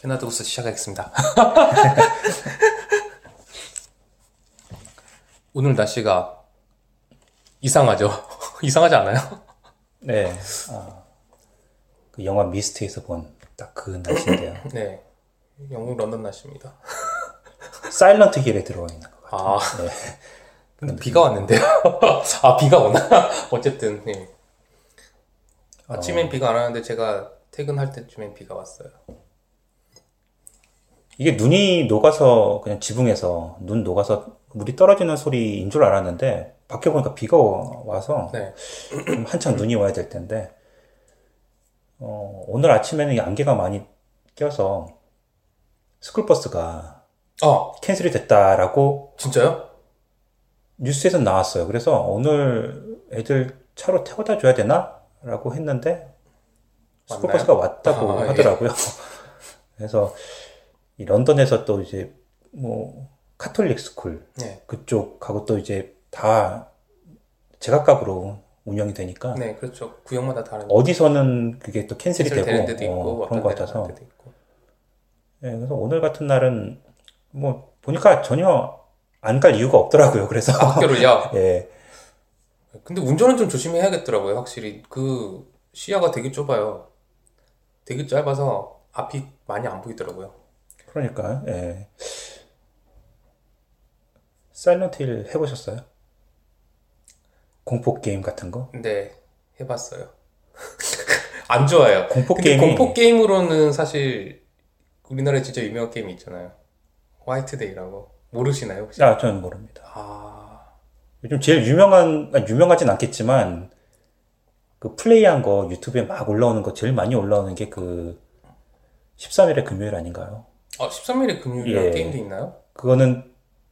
페나드고스 시작하겠습니다. 오늘 날씨가 이상하죠? 이상하지 않아요? 네. 그 영화 미스트에서 본 딱 그 날씨인데요. 네. 영국 런던 날씨입니다. 사일런트 힐에 들어와 있는 것 같아요. 아. 네. 근데 비가 왔는데요? 아, 비가 오나? 어쨌든, 네. 아침엔 비가 안 왔는데 제가 퇴근할 때쯤엔 비가 왔어요. 이게 눈이 녹아서 그냥 지붕에서 눈 녹아서 물이 떨어지는 소리인 줄 알았는데 밖에 보니까 비가 와서 네. 좀 한창 눈이 와야 될 텐데 오늘 아침에는 안개가 많이 껴서 스쿨버스가 캔슬이 됐다라고 진짜요? 뉴스에서 나왔어요. 그래서 오늘 애들 차로 태워다 줘야 되나? 라고 했는데 스쿨버스가 왔다고 하더라고요. 그래서 이 런던에서 또 이제 뭐 카톨릭 스쿨 네. 그쪽하고 또 이제 다 제각각으로 운영이 되니까 네, 그렇죠. 구역마다 다른. 어디서는 그게 또 캔슬이 되고 데도 있고, 그런 것 같아서. 데도 있고. 네, 그래서 오늘 같은 날은 뭐 보니까 전혀 안 갈 이유가 없더라고요. 그래서 학교를요? 예. 근데 운전은 좀 조심해야겠더라고요. 확실히 그 시야가 되게 좁아요. 되게 짧아서 앞이 많이 안 보이더라고요. 그러니까 예. 사일런트 힐 해보셨어요? 공포 게임 같은 거? 네, 해봤어요. 안 좋아요. 공포 근데 게임이 공포 게임으로는 사실 우리나라에 진짜 유명한 게임이 있잖아요. 화이트데이라고. 모르시나요 혹시? 저는 모릅니다. 요즘 제일 유명하진 않겠지만 그 플레이한 거 유튜브에 막 올라오는 거 제일 많이 올라오는 게 그 13일의 금요일 아닌가요? 13일의 금요일이라는 예. 게임도 있나요? 그거는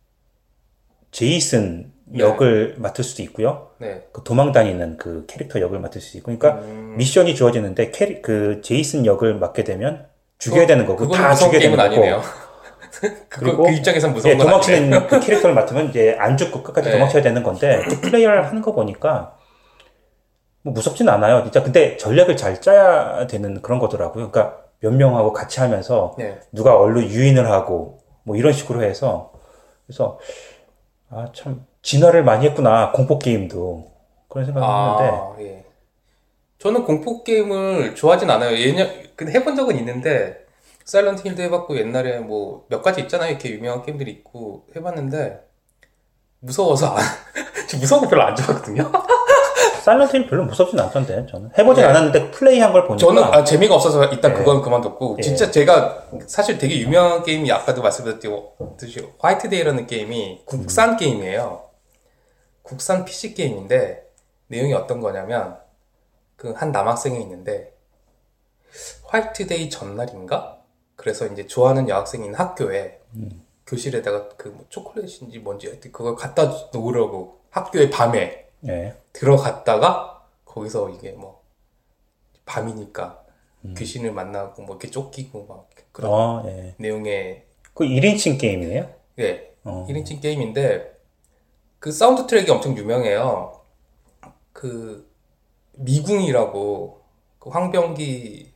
제이슨 역을 맡을 수도 있고요. 네. 그 도망다니는 그 캐릭터 역을 맡을 수도 있고, 그러니까 미션이 주어지는데 그 제이슨 역을 맡게 되면 죽여야 되는 거고 그건 다 무서운 죽여야 되는 게임은 거고. 아니네요. 그리고 그 입장에선 무서운 건 도망치는 아니네요. 그 캐릭터를 맡으면 이제 안 죽고 끝까지 네. 도망쳐야 되는 건데 그 플레이어를 하는 거 보니까 뭐 무섭진 않아요. 진짜 근데 전략을 잘 짜야 되는 그런 거더라고요. 그러니까 몇 명하고 같이 하면서 네. 누가 얼로 유인을 하고 뭐 이런 식으로 해서 그래서 참 진화를 많이 했구나 공포 게임도 그런 생각을 했는데 예. 저는 공포 게임을 좋아하진 않아요. 근데 해본 적은 있는데 사일런트 힐도 해봤고 옛날에 뭐 몇 가지 있잖아요. 이렇게 유명한 게임들이 있고 해봤는데 무서워서 무서운 거 별로 안 좋아하거든요. 사일런트 힐 별로 무섭진 않던데 저는 해보진 네. 않았는데 플레이한 걸 보니까 저는 재미가 없어서 일단 네. 그건 그만뒀고 진짜 제가 사실 되게 유명한 게임이 아까도 말씀드렸듯이 화이트데이라는 게임이 국산 게임이에요. 국산 PC 게임인데 내용이 어떤 거냐면 그 한 남학생이 있는데 화이트데이 전날인가? 그래서 이제 좋아하는 여학생이 있는 학교에 교실에다가 그 뭐 초콜릿인지 뭔지 하여튼 그걸 갖다 놓으려고 학교에 밤에 네. 들어갔다가 거기서 이게 뭐 밤이니까 귀신을 만나고 뭐 이렇게 쫓기고 막 그런 예. 내용의 그 1인칭 게임이에요? 예 1인칭 게임인데 그 사운드 트랙이 엄청 유명해요. 그 미궁이라고 그 황병기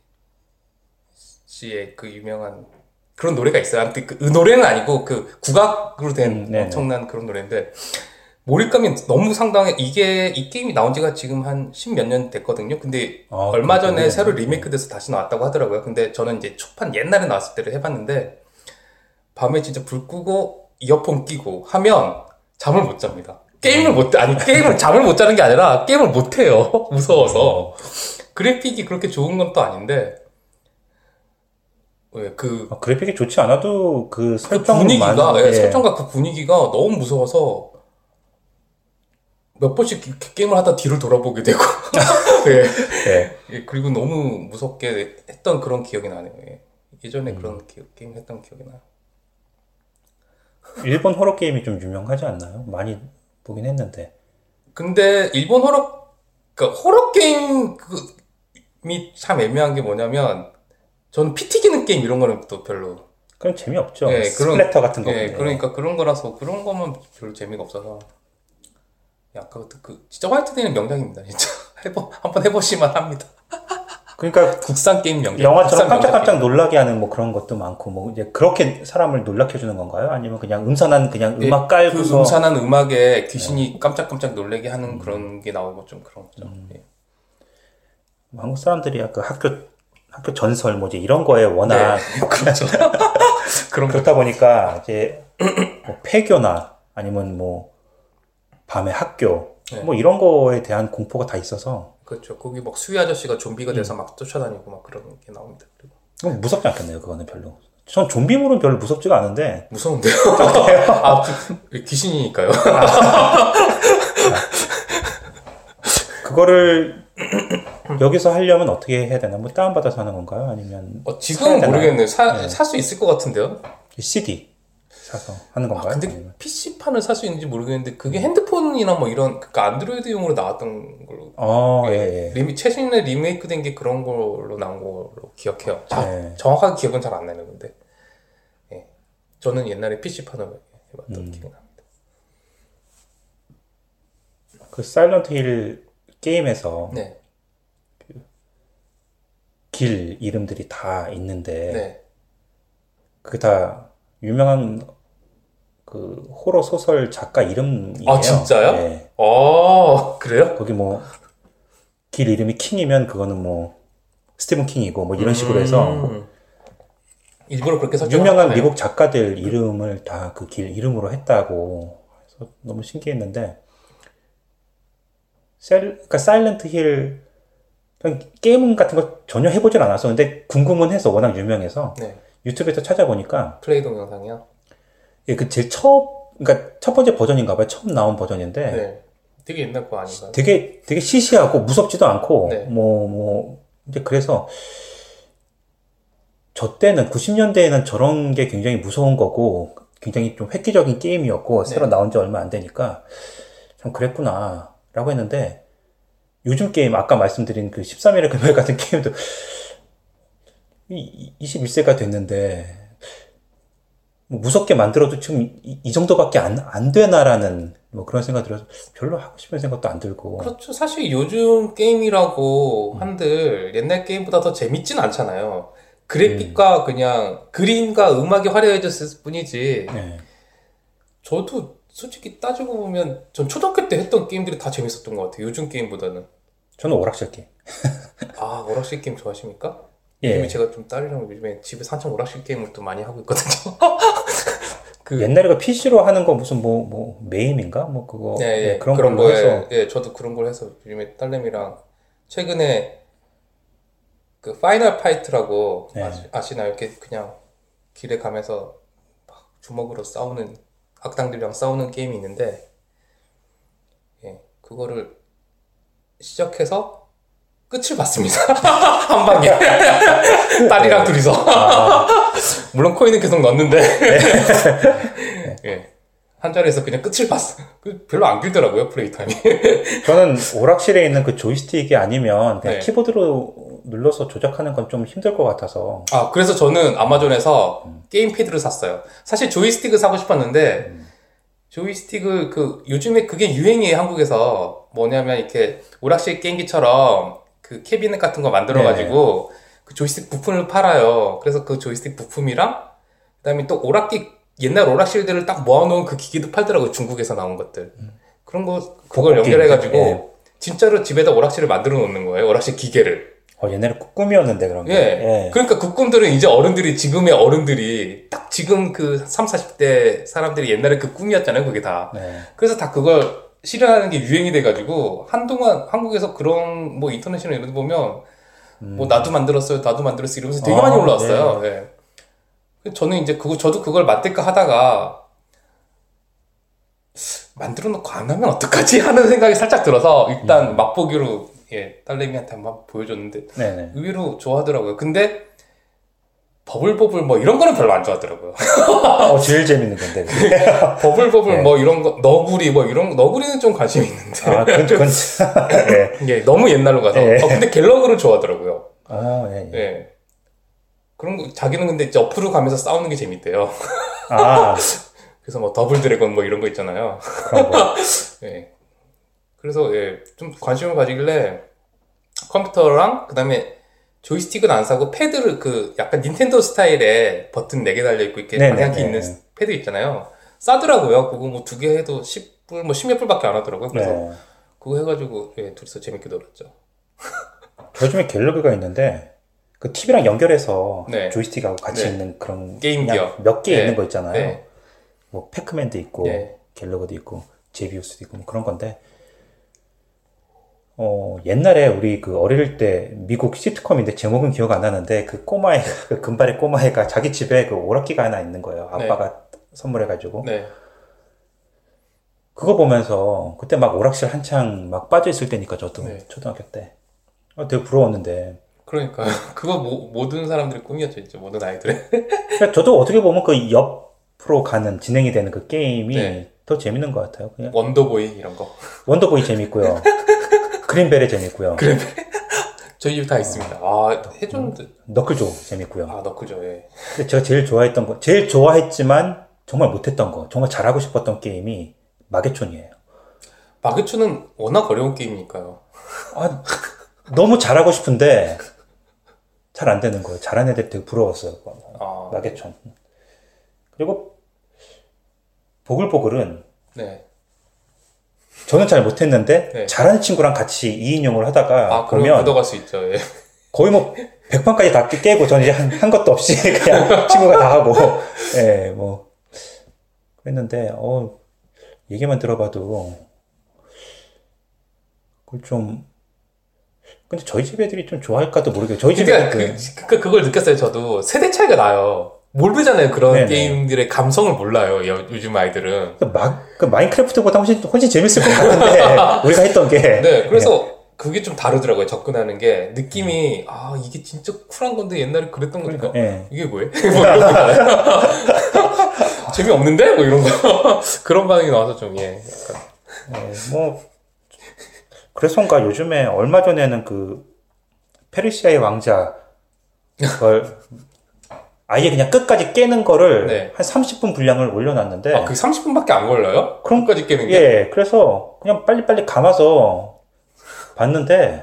씨의 그 유명한 그런 노래가 있어요. 아무튼 그 노래는 아니고 그 국악으로 된 엄청난 그런 노래인데 몰입감이 너무 상당해. 이 게임이 나온 지가 지금 한 10몇 년 됐거든요. 근데 얼마 전에 새로 리메이크돼서 다시 나왔다고 하더라고요. 근데 저는 이제 초판 옛날에 나왔을 때를 해봤는데 밤에 진짜 불 끄고 이어폰 끼고 하면 잠을 못 잡니다. 게임을 잠을 못 자는 게 아니라 게임을 못 해요. 무서워서. 그래픽이 그렇게 좋은 건 또 아닌데 그래픽이 좋지 않아도 그 분위기가 설정과 그 분위기가 너무 무서워서 몇 번씩 게임을 하다 뒤를 돌아보게 되고 예, 그리고 너무 무섭게 했던 그런 기억이 나네요. 예전에 그런 게임 했던 기억이 나요. 일본 호러 게임이 좀 유명하지 않나요? 많이 보긴 했는데. 근데 일본 호러 게임이 참 애매한 게 뭐냐면 저는 피 튀기는 게임 이런 거는 또 별로 그건 재미없죠. 스플래터 같은 거. 그러니까 그런 거라서 그런 거면 별로 재미가 없어서 아까부터 진짜 화이트데이는 명작입니다. 진짜 한번 해보시만 합니다. 그러니까 국산 게임 명작. 영화처럼 국산 깜짝깜짝 명작 놀라게 하는 뭐 그런 것도 많고 뭐 이제 그렇게 사람을 놀라게 해주는 건가요? 아니면 그냥 음산한 그냥 게임. 음악 그 깔고서 음산한 음악에 귀신이 깜짝깜짝 놀래게 하는 그런 게 나오고 좀 그런 거죠. 예. 뭐 한국 사람들이 그 학교 전설 뭐지 이런 거에 워낙 그렇죠. 그런 거. 그렇다 보니까 이제 뭐 폐교나 아니면 뭐 밤의 학교 네. 뭐 이런 거에 대한 공포가 다 있어서 그렇죠. 거기 막 수위 아저씨가 좀비가 돼서 막 쫓아다니고 막 그런 게 나옵니다. 그리고 무섭지 않겠네요. 그거는 별로. 전 좀비물은 별로 무섭지가 않은데 무서운데요. 귀신이니까요. 그거를 여기서 하려면 어떻게 해야 되나? 뭐 다운받아서 하는 건가요? 아니면 지금은 모르겠네요. 살 수 있을 것 같은데요. CD 사서 하는 건가요? 근데 아니면? PC판을 살 수 있는지 모르겠는데 그게 핸드폰이나 뭐 이런 그러니까 안드로이드용으로 나왔던 걸로. 최신에 리메이크된 게 그런 걸로 나온 걸로 기억해요. 정확하게 기억은 잘 안 나요. 근데 저는 옛날에 PC판을 해봤던 기억이 납니다. 그 사일런트 힐 게임에서 길 이름들이 다 있는데 그게 다 유명한 그 호러 소설 작가 이름이에요. 아 진짜요? 네. 그래요? 거기 뭐 길 이름이 킹이면 그거는 뭐 스티븐 킹이고 뭐 이런 식으로 해서 일부러 그렇게 유명한 미국 작가들 이름을 다 그 길 이름으로 했다고 해서 너무 신기했는데 그러니까 사일런트 힐 게임 같은 거 전혀 해보질 않았어. 근데 궁금은 해서 워낙 유명해서 유튜브에서 찾아보니까 플레이 동영상이요? 그 제일 그러니까 첫 번째 버전인가 봐요. 처음 나온 버전인데 되게 옛날 거 아닌가요? 되게 시시하고 무섭지도 않고 뭐 이제 그래서 저 때는 90년대에는 저런 게 굉장히 무서운 거고 굉장히 좀 획기적인 게임이었고 새로 나온 지 얼마 안 되니까 참 그랬구나 라고 했는데 요즘 게임 아까 말씀드린 그 13일의 금요일 같은 게임도 21세가 됐는데 뭐 무섭게 만들어도 지금 이 정도밖에 안 되나라는 뭐 그런 생각 들어서 별로 하고 싶은 생각도 안 들고. 그렇죠. 사실 요즘 게임이라고 한들 옛날 게임보다 더 재밌진 않잖아요. 그래픽과 그냥 그림과 음악이 화려해졌을 뿐이지. 저도 솔직히 따지고 보면 전 초등학교 때 했던 게임들이 다 재밌었던 것 같아요. 요즘 게임보다는. 저는 오락실 게임. 오락실 게임 좋아하십니까? 요즘에 제가 좀 딸이랑 요즘에 집에서 한참 오락실 게임을 또 많이 하고 있거든요. 옛날에 그 PC로 하는 거 무슨 메임인가? 뭐 그거. 그런 거 해서. 저도 그런 걸 해서 요즘에 딸내미랑 최근에 그 파이널 파이트라고 아시나요? 이렇게 그냥 길에 가면서 막 주먹으로 싸우는 악당들이랑 싸우는 게임이 있는데 그거를 시작해서 끝을 봤습니다. 한 방에. 딸이랑 둘이서. 물론 코인은 계속 넣었는데. 한 자리에서 그냥 끝을 봤어. 별로 안 길더라고요, 플레이 타임이. 저는 오락실에 있는 그 조이스틱이 아니면 그냥 키보드로 눌러서 조작하는 건 좀 힘들 것 같아서. 그래서 저는 아마존에서 게임 패드를 샀어요. 사실 조이스틱을 사고 싶었는데, 조이스틱을 요즘에 그게 유행이에요, 한국에서. 뭐냐면 이렇게 오락실 게임기처럼 그 캐비넷 같은 거 만들어가지고 그 조이스틱 부품을 팔아요. 그래서 그 조이스틱 부품이랑 그다음에 또 옛날 오락실들을 딱 모아놓은 그 기기도 팔더라고요. 중국에서 나온 것들. 그런 거 그걸 연결해가지고 진짜로 집에다 오락실을 만들어 놓는 거예요. 오락실 기계를. 옛날에 꿈이었는데 그런 게. 그러니까 그 꿈들은 이제 지금의 어른들이 딱 지금 그 30, 40대 사람들이 옛날에 그 꿈이었잖아요. 그게 다. 그래서 다 그걸 실현하는 게 유행이 돼가지고 한동안 한국에서 그런 뭐 인터넷이나 이런 데 보면 뭐 나도 만들었어요 이러면서 되게 많이 올라왔어요. 저는 이제 저도 그걸 만들까 하다가 만들어 놓고 안 하면 어떡하지 하는 생각이 살짝 들어서 일단 맛보기로 딸내미한테 한번 보여줬는데 의외로 좋아하더라고요. 근데 버블버블 뭐 이런 거는 별로 안 좋아하더라고요. 제일 재밌는 건데. 버블버블 뭐 이런 거, 너구리 뭐 이런 너구리는 좀 관심이 있는데. 그건 너무 옛날로 가서. 근데 갤러그를 좋아하더라고요. 예. 그런 거 자기는 근데 이제 옆으로 가면서 싸우는 게 재밌대요. 그래서 뭐 더블 드래곤 뭐 이런 거 있잖아요. 그런 거. 그래서 좀 관심을 가지길래 컴퓨터랑 그다음에 조이스틱은 안 사고 패드를 그 약간 닌텐도 스타일의 버튼 4개 달려있고 이렇게 방향키 있는 패드 있잖아요. 싸더라고요. 그거 뭐 2개 해도 10불, 뭐 10몇 불밖에 안 하더라고요. 그래서 그거 해가지고 예, 둘이서 재밌게 놀았죠. 요즘에 갤러그가 있는데 그 TV랑 연결해서 조이스틱하고 같이 있는 그런 게임기요. 몇 개 있는 거 있잖아요. 뭐 패크맨도 있고 갤러그도 있고 제비우스도 있고 뭐 그런 건데 옛날에 우리 그 어릴 때 미국 시트콤인데 제목은 기억 안 나는데 그 꼬마애 그 금발의 꼬마애가 자기 집에 그 오락기가 하나 있는 거예요. 아빠가 선물해가지고. 그거 보면서 그때 막 오락실 한창 막 빠져 있을 때니까 저도 초등학교 때 되게 부러웠는데. 그러니까 그거 모든 사람들의 꿈이었죠, 진짜 모든 아이들의. 그러니까 저도 어떻게 보면 그 옆으로 가는 진행이 되는 그 게임이 더 재밌는 것 같아요. 그냥 원더보이 이런 거. 원더보이 재밌고요. 그린벨이 재밌고요. 그린벨. 저희 집 다 있습니다. 아, 해줬는데. 너클조 재밌고요. 아, 너클조, 예. 근데 제가 제일 좋아했던 거, 제일 좋아했지만 정말 못했던 거, 정말 잘하고 싶었던 게임이 마계촌이에요. 마계촌은 워낙 어려운 게임이니까요. 아, 너무 잘하고 싶은데 잘 안 되는 거예요. 잘하는 애들 되게 부러웠어요. 마계촌. 그리고 보글보글은 저는 잘 못했는데 잘하는 친구랑 같이 2인용을 하다가 보면 묻어갈 수 있죠. 예. 거의 뭐 100판까지 다 깨고 저는 이제 한 것도 없이 그냥 친구가 다 하고 뭐 그랬는데 얘기만 들어봐도 그걸 좀 근데 저희 집 애들이 좀 좋아할까도 모르겠어요. 저희 집에 그걸 느꼈어요. 저도 세대 차이가 나요. 모르잖아요. 그런 게임들의 감성을 몰라요. 요즘 아이들은. 그 마인크래프트보다 훨씬 재밌을 것 같은데 우리가 했던 게. 네, 그래서 그게 좀 다르더라고요. 접근하는 게 느낌이 이게 진짜 쿨한 건데 옛날에 그랬던 거니까 이게 뭐예요? 뭐 이런 거잖아요. 재미없는데? 뭐 이런 거 그런 반응이 나와서 좀 약간. 뭐 그래서인가 요즘에 얼마 전에는 그 페르시아의 왕자 그걸 아예 그냥 끝까지 깨는 거를 한 30분 분량을 올려놨는데 그게 30분밖에 안 걸려요? 그럼까지 깨는 게? 예, 그래서 그냥 빨리빨리 감아서 봤는데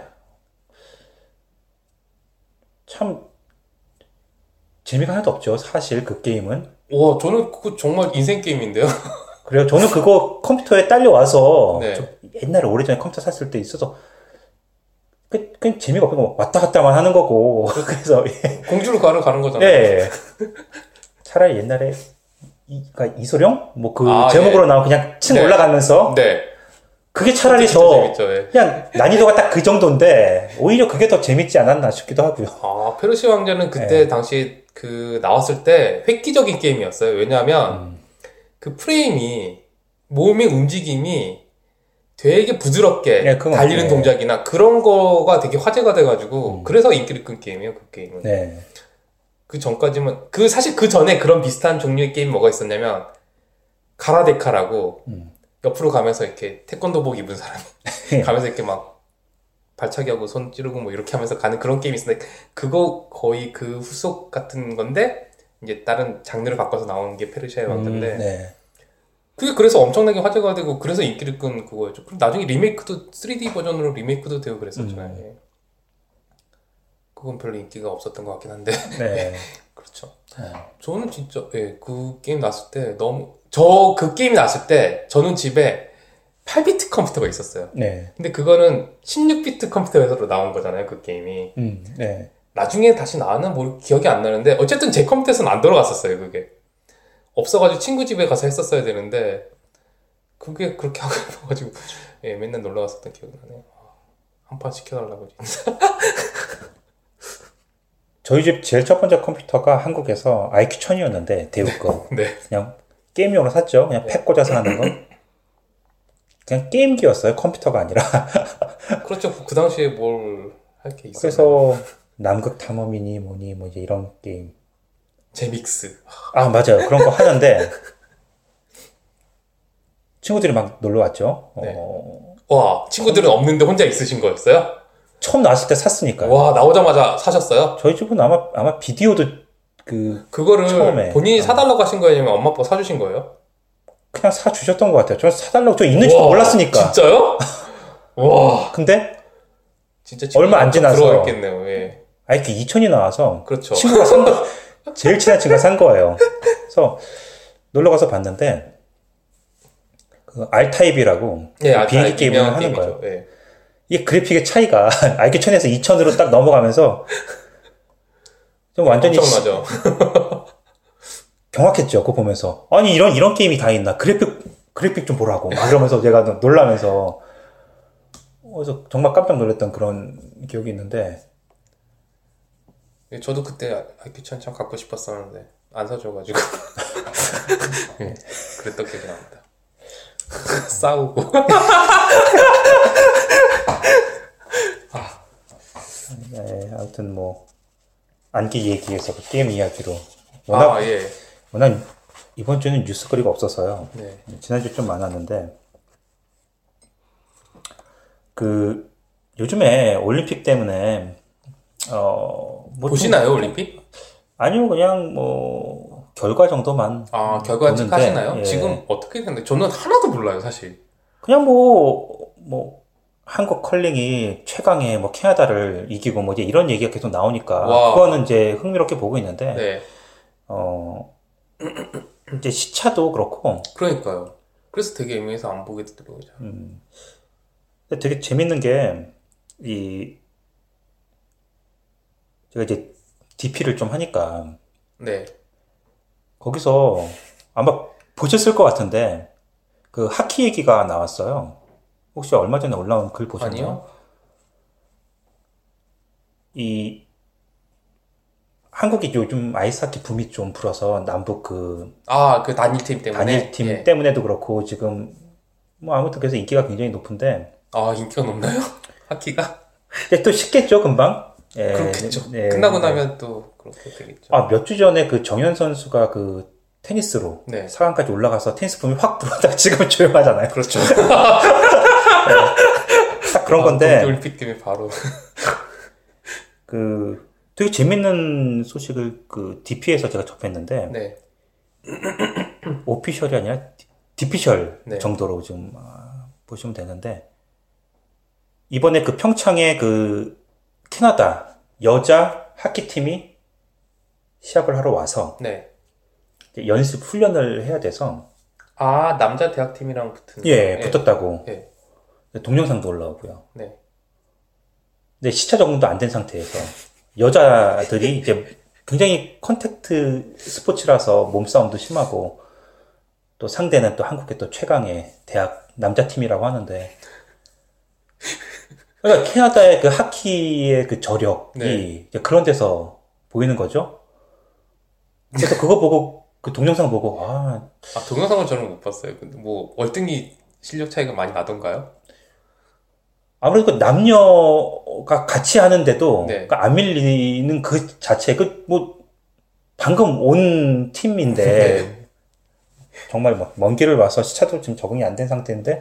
참 재미가 하나도 없죠. 사실 그 게임은. 와, 저는 그거 정말 인생 게임인데요. 그래요. 저는 그거 컴퓨터에 딸려와서 옛날에 오래전에 컴퓨터 샀을 때 있어서 그냥 재미가 없는 거 왔다 갔다만 하는 거고 그래서 공주를 가는 거잖아요. 네. 차라리 옛날에 이소룡 뭐 그 제목으로 나온 그냥 층 올라가면서 그게 차라리 더 그냥 난이도가 딱 그 정도인데 오히려 그게 더 재밌지 않았나 싶기도 하고요. 페르시아 왕자는 그때 당시 그 나왔을 때 획기적인 게임이었어요. 왜냐하면 그 프레임이 몸의 움직임이 되게 부드럽게 달리는 동작이나 그런 거가 되게 화제가 돼가지고 그래서 인기를 끈 게임이에요. 그 게임은. 그 전까지만 사실 그 전에 그런 비슷한 종류의 게임 뭐가 있었냐면 가라데카라고 옆으로 가면서 이렇게 태권도복 입은 사람이 가면서 이렇게 막 발차기 하고 손 찌르고 뭐 이렇게 하면서 가는 그런 게임이 있었는데 그거 거의 그 후속 같은 건데 이제 다른 장르를 바꿔서 나온 게 페르시아의 왕자인데 그게 그래서 엄청나게 화제가 되고 그래서 인기를 끈 그거였죠. 그럼 나중에 리메이크도 3D 버전으로 리메이크도 되고 그랬었잖아요. 그건 별로 인기가 없었던 것 같긴 한데 그렇죠. 저는 진짜 그 게임 나왔을 때 그 게임이 나왔을 때 저는 집에 8비트 컴퓨터가 있었어요. 근데 그거는 16비트 컴퓨터에서 나온 거잖아요. 그 게임이. 나중에 다시 나왔나 뭐 기억이 안 나는데 어쨌든 제 컴퓨터에서는 안 돌아갔었어요. 그게. 없어가지고 친구 집에 가서 했었어야 되는데 그게 그렇게 하고 싶어가지고 맨날 놀러 갔었던 기억이 나네요. 한 판 시켜달라고 진짜. 저희 집 제일 첫 번째 컴퓨터가 한국에서 IQ1000이었는데 대우 거. 그냥 게임용으로 샀죠. 그냥 팩 꽂아서 하는 거. 그냥 게임기였어요. 컴퓨터가 아니라. 그렇죠. 그 당시에 뭘 할 게 있어요. 그래서 남극 탐험이니 뭐니 뭐 이제 이런 게임. 제믹스. 맞아요. 그런 거 하는데 친구들이 막 놀러 왔죠. 와, 친구들은 없는데 혼자 있으신 거였어요? 처음 나왔을 때 샀으니까요. 와, 나오자마자 사셨어요? 저희 집은 아마 비디오도 그거를 처음에 본인이 사달라고 하신 거예요? 아니면 엄마 아빠가 사주신 거예요? 그냥 사주셨던 것 같아요. 저 사달라고 저 있는지도 몰랐으니까. 진짜요? 와. 근데 진짜 얼마 안 지나서 들어있겠네요. IQ 2000이 나와서 그렇죠. 친구가 산 거, 제일 친한 친구가 산 거예요. 그래서 놀러 가서 봤는데 그 R타입이라고 예, 비행기 게임을 하는 거예요. 예. 이게 그래픽의 차이가 IQ 1000에서 2000으로 딱 넘어가면서 좀 완전히 엄청나죠. 경악했죠. 그거 보면서 아니 이런 게임이 다 있나? 그래픽 좀 보라고 막 이러면서 제가 놀라면서 그래서 정말 깜짝 놀랐던 그런 기억이 있는데 예, 저도 그때 IQ 1000 참 갖고 싶었었는데 안 사줘가지고 예, 그랬던 기억이 납니다. 싸우고 네, 아무튼 뭐 안기 얘기에서 그 게임 이야기로 워낙 예. 워낙 이번 주는 뉴스거리가 없어서요. 네. 지난주 좀 많았는데 그 요즘에 올림픽 때문에 뭐 보시나요 올림픽? 아니요 그냥 뭐 결과 정도만 결과 보는데, 체크하시나요? 예. 지금 어떻게 됐는데 저는 하나도 몰라요 사실. 그냥 뭐 한국 컬링이 최강의 뭐 캐나다를 이기고 뭐 이제 이런 얘기가 계속 나오니까 와. 그거는 이제 흥미롭게 보고 있는데 네. 이제 시차도 그렇고 그러니까요. 그래서 되게 애매해서 안 보게 되더라고요. 근데 되게 재밌는 게 제가 이제 DP를 좀 하니까 네. 거기서 아마 보셨을 것 같은데 그 하키 얘기가 나왔어요. 혹시 얼마 전에 올라온 글 보셨나요? 아니요. 이 한국이 요즘 아이스하키 붐이 좀 불어서 남북 그 그 단일팀 때문에. 단일팀 예. 때문에도 그렇고 지금 뭐 아무튼 그래서 인기가 굉장히 높은데 인기가 높나요? 하키가? 근데 또 쉽겠죠 금방. 예, 그렇겠죠. 예, 끝나고 예. 나면 또 그렇게 되겠죠. 몇 주 전에 그 정현 선수가 그 테니스로 네. 4강까지 올라가서 테니스 붐이 확 불어다가 지금 조용하잖아요. 그렇죠. 딱 그런 건데 올림픽 때문에 바로. 그 되게 재밌는 소식을 그 DP에서 제가 접했는데 네. 오피셜이 아니라 디피셜 네. 정도로 좀 보시면 되는데 이번에 그 평창에 그 캐나다 여자 하키팀이 시합을 하러 와서 네. 이제 연습 훈련을 해야 돼서 남자 대학팀이랑 붙은. 예, 붙었다고. 네. 동영상도 올라오고요. 네. 근데 시차 적응도 안 된 상태에서 여자들이 이제 굉장히 컨택트 스포츠라서 몸싸움도 심하고 또 상대는 또 한국의 또 최강의 대학 남자팀이라고 하는데 그러니까 캐나다의 그 하키의 그 저력이 네. 이제 그런 데서 보이는 거죠. 그래서 그거 보고 그 동영상 보고 동영상은 저는 못 봤어요. 근데 뭐 월등히 실력 차이가 많이 나던가요? 아무래도 남녀가 같이 하는데도 네. 그러니까 안 밀리는 그 자체 뭐 방금 온 팀인데 네. 정말 막 먼 길을 와서 시차도 지금 적응이 안 된 상태인데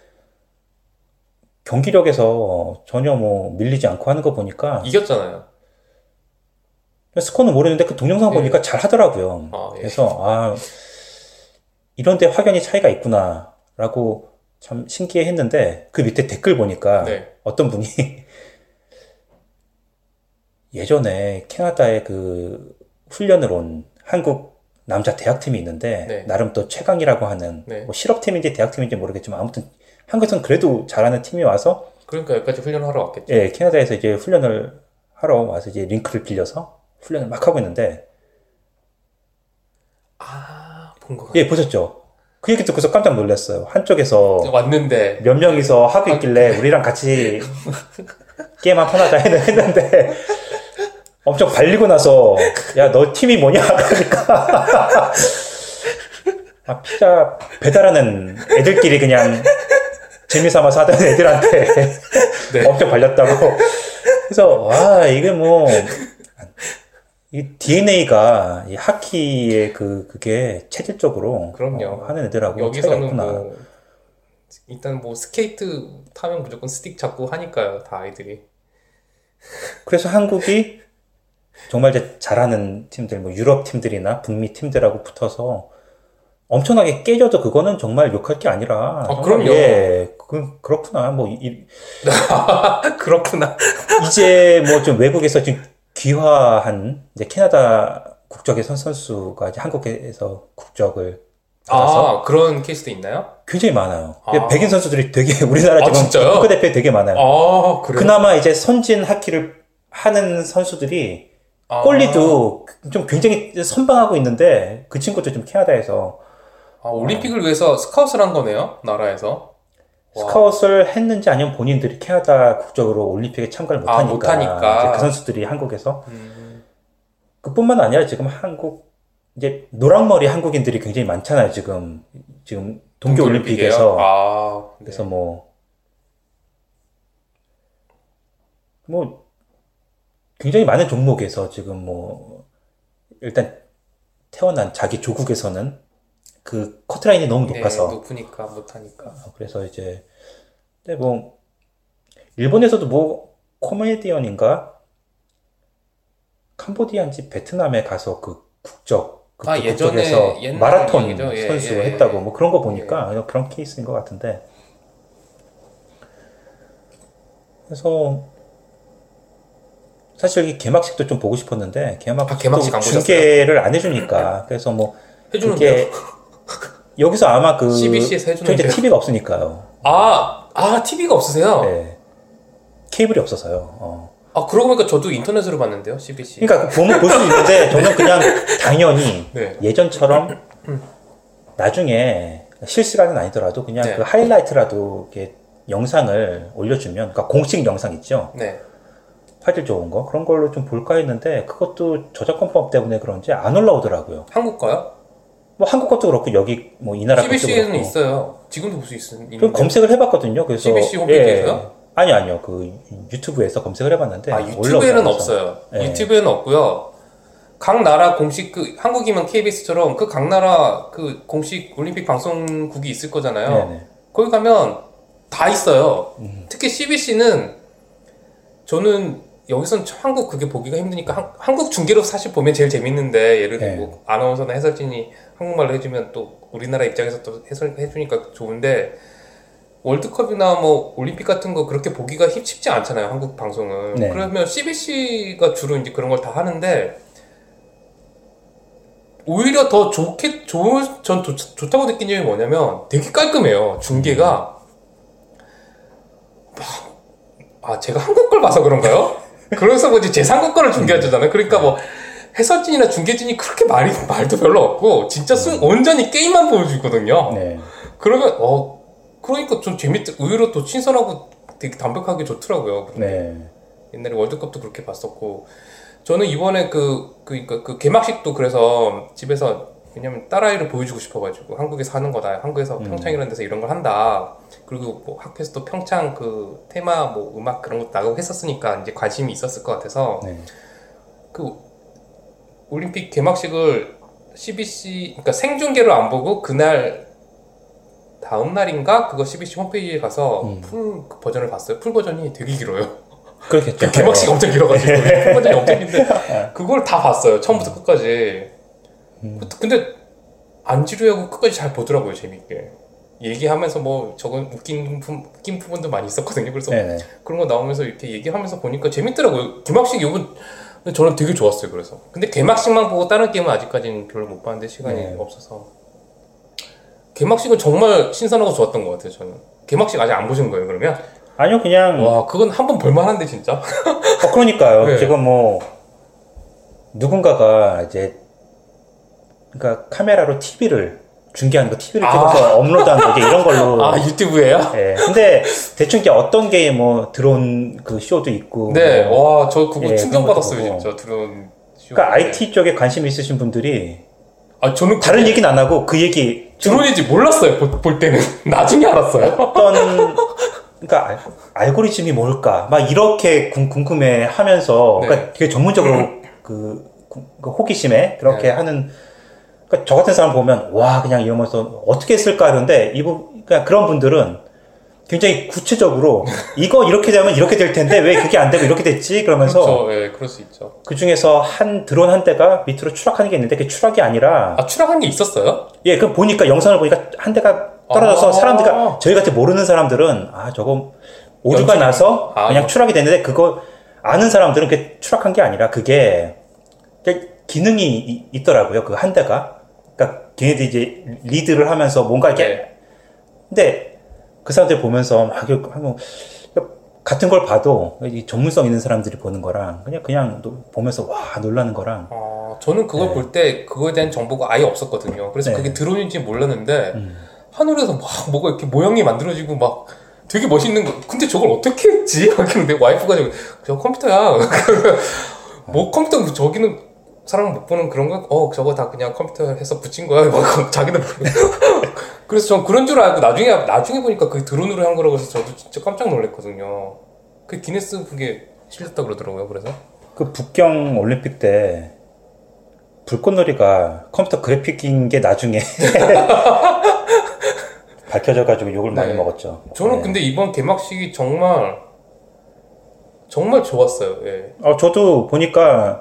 경기력에서 전혀 뭐 밀리지 않고 하는 거 보니까 이겼잖아요. 스코어는 모르는데 그 동영상 보니까 잘 하더라고요. 예. 그래서 이런데 확연히 차이가 있구나라고 참 신기해했는데 그 밑에 댓글 보니까 네. 어떤 분이 예전에 캐나다에 그 훈련을 온 한국 남자 대학팀이 있는데 네. 나름 또 최강이라고 하는 네. 뭐 실업팀인지 대학팀인지 모르겠지만 아무튼 한국에서는 그래도 잘하는 팀이 와서 그러니까 여기까지 훈련하러 왔겠죠. 예, 캐나다에서 이제 훈련을 하러 와서 이제 링크를 빌려서 훈련을 막 하고 있는데 본 것 같아요. 예, 보셨죠? 그 얘기 듣고서 깜짝 놀랐어요. 한쪽에서 왔는데 몇 명이서 하고 있길래 우리랑 같이 게임 한 판 하자 했는데 엄청 발리고 나서 야, 너 팀이 뭐냐? 그러니까 피자 배달하는 애들끼리 그냥 재미삼아서 하던 애들한테 네. 엄청 발렸다고. 그래서 이게 뭐 이 DNA가 이 하키의 그게 체질적으로 그럼요. 하는 애들하고 차이가 여기서는 있구나. 뭐 일단 뭐 스케이트 타면 무조건 스틱 잡고 하니까요. 다 아이들이. 그래서 한국이 정말 이제 잘하는 팀들, 뭐 유럽 팀들이나 북미 팀들하고 붙어서 엄청나게 깨져도 그거는 정말 욕할 게 아니라. 그럼요. 예, 그렇구나. 뭐 그렇구나. 이제 뭐 좀 외국에서 지금 귀화한 이제 캐나다 국적의 선수가 이제 한국에서 국적을 받아서 그런 케이스도 있나요? 굉장히 많아요. 백인 선수들이 되게 우리나라 지금 진짜요? 국가대표에 되게 많아요. 그래요? 그나마 이제 선진 하키를 하는 선수들이 꼴리도 좀 굉장히 선방하고 있는데 그 친구도 좀 캐나다에서 올림픽을 위해서 스카웃을 한 거네요? 나라에서? 스카웃을 했는지 아니면 본인들이 캐나다 국적으로 올림픽에 참가를 못하니까 이제 그 선수들이 한국에서 그뿐만 아니라 지금 한국 이제 노랑머리 한국인들이 굉장히 많잖아요. 지금 동계올림픽에서 네. 그래서 굉장히 많은 종목에서 지금 일단 태어난 자기 조국에서는 그 커트라인이 너무 높아서 높으니까 못하니까. 그래서 이제 근데 일본에서도 코미디언인가 캄보디아인지 베트남에 가서 그 국적에서 마라톤 선수 했다고 그런 거 보니까 그런 케이스인 것 같은데 그래서 사실 이 개막식도 좀 보고 싶었는데 개막식 안 중계를 안 해주니까 그래서 해주는데요? 여기서 아마 CBC에서 해주는데요? 이제 TV가 없으니까요. TV가 없으세요? 네. 케이블이 없어서요. 그러고 보니까 저도 인터넷으로 봤는데요, CBC. 그러니까 보면 볼 수 있는데 저는 그냥 당연히 네. 예전처럼 나중에 실시간은 아니더라도 그냥 네. 그 하이라이트라도 이렇게 영상을 올려주면, 그러니까 공식 영상 있죠. 네. 화질 좋은 거 그런 걸로 좀 볼까 했는데 그것도 저작권법 때문에 그런지 안 올라오더라고요. 한국 거요? 한국 것도 그렇고 여기 이 나라 것도 그렇고. CBC에는 있어요. 지금도 볼 수 있는데. 좀 검색을 해봤거든요. 그래서 CBC 홈페이지에서요? 아니요. 그 유튜브에서 검색을 해봤는데 유튜브에는 없어요. 네. 유튜브에는 없고요. 각 나라 공식 한국이면 KBS처럼 그 각 나라 그 공식 올림픽 방송국이 있을 거잖아요. 네네. 거기 가면 다 있어요. 특히 CBC는 저는 여기선 한국 그게 보기가 힘드니까 한국 중계로 사실 보면 제일 재밌는데 예를 들고 아나운서나 해설진이 한국말로 해주면 또 우리나라 입장에서 또 해주니까 좋은데 월드컵이나 올림픽 같은 거 그렇게 보기가 쉽지 않잖아요. 한국 방송은. 네. 그러면 CBC가 주로 이제 그런 걸 다 하는데 오히려 더 전 좋다고 느낀 점이 뭐냐면 되게 깔끔해요. 중계가. 제가 한국 걸 봐서 그런가요? 그래서 뭐지 제3국 거를 중계하잖아요. 그러니까 해설진이나 중계진이 그렇게 말도 별로 없고 진짜 온전히 게임만 보여주거든요. 네. 그러면 그러니까 좀 의외로 또 신선하고 되게 담백하게 좋더라고요. 네. 옛날에 월드컵도 그렇게 봤었고 저는 이번에 그 개막식도 그래서 집에서 왜냐면 딸아이를 보여주고 싶어가지고 한국에서 하는 거다. 한국에서 평창이라는 데서 이런 걸 한다. 그리고 학교에서 또 평창 그 테마 음악 그런 것도 나가고 했었으니까 이제 관심이 있었을 것 같아서 그 올림픽 개막식을 CBC 그러니까 생중계로 안 보고 그날 다음 날인가 그거 CBC 홈페이지에 가서 풀 버전을 봤어요. 풀 버전이 되게 길어요. 그렇겠죠. 개막식이 엄청 길어가지고 풀 버전이 엄청 긴데 그걸 다 봤어요. 처음부터 끝까지. 근데 안 지루하고 끝까지 잘 보더라고요. 재밌게 얘기하면서 저건 웃긴 부분도 많이 있었거든요. 그래서 그런 거 나오면서 이렇게 얘기하면서 보니까 재밌더라고요. 개막식 이건 저는 되게 좋았어요. 그래서 근데 개막식만 보고 다른 게임은 아직까지는 별로 못 봤는데 시간이 없어서 개막식은 정말 신선하고 좋았던 것 같아요. 저는 개막식 아직 안 보신 거예요? 그러면? 아니요, 그냥 그건 한번 볼만한데 진짜. 그러니까요. 네. 지금 누군가가 이제 그러니까 카메라로 TV를 중계하는 거 TV를 찍어서 업로드하는 거 이런 걸로 유튜브예요? 네. 근데 대충 이제 어떤 게 드론 그 쇼도 있고 네. 저 그거 충격받았어요. 진짜 드론 쇼. 그러니까 IT 쪽에 관심 있으신 분들이 저는 다른 얘기는 안 하고 그 얘기 드론인지 몰랐어요. 볼 때는 나중에 알았어요. 그러니까 알고리즘이 뭘까 막 이렇게 궁금해하면서 그러니까 되게 전문적으로 그 호기심에 그렇게 하는. 그러니까 저 같은 사람 보면 그냥 이러면서 어떻게 했을까 그런데 그러니까 그런 분들은 굉장히 구체적으로 이거 이렇게 되면 이렇게 될 텐데 왜 그게 안 되고 이렇게 됐지 그러면서 그렇죠. 네, 그럴 수 있죠. 그 중에서 드론 한 대가 밑으로 추락하는 게 있는데 그게 추락이 아니라 추락한 게 있었어요? 예, 그 보니까 영상을 보니까 한 대가 떨어져서 사람들이 저희 같이 모르는 사람들은 저거 오류가 나서 그냥 추락이 됐는데 그거 아는 사람들은 그게 추락한 게 아니라 그게 기능이 있더라고요. 그 한 대가. 그러니까 걔네들이 이제 리드를 하면서 뭔가 이렇게. 네. 근데 그 사람들 보면서 막 하고 같은 걸 봐도 이 전문성 있는 사람들이 보는 거랑 그냥 보면서 와 놀라는 거랑. 저는 그걸 볼 때 그거에 대한 정보가 아예 없었거든요. 그래서 그게 드론인지 몰랐는데 하늘에서 막 뭐가 이렇게 모양이 만들어지고 막 되게 멋있는 거. 근데 저걸 어떻게 했지? 근데 와이프가 저 컴퓨터야. 뭐 컴퓨터 저기는 사람 못 보는 그런 거? 저거 다 그냥 컴퓨터 해서 붙인 거야. 막 자기는. 그래서 전 그런 줄 알고 나중에 보니까 그게 드론으로 한 거라고 해서 저도 진짜 깜짝 놀랐거든요. 그 기네스 그게 실렸다 그러더라고요. 그래서 그 북경 올림픽 때 불꽃놀이가 컴퓨터 그래픽인 게 나중에 밝혀져가지고 욕을 많이 먹었죠. 저는 근데 이번 개막식이 정말 좋았어요. 예. 저도 보니까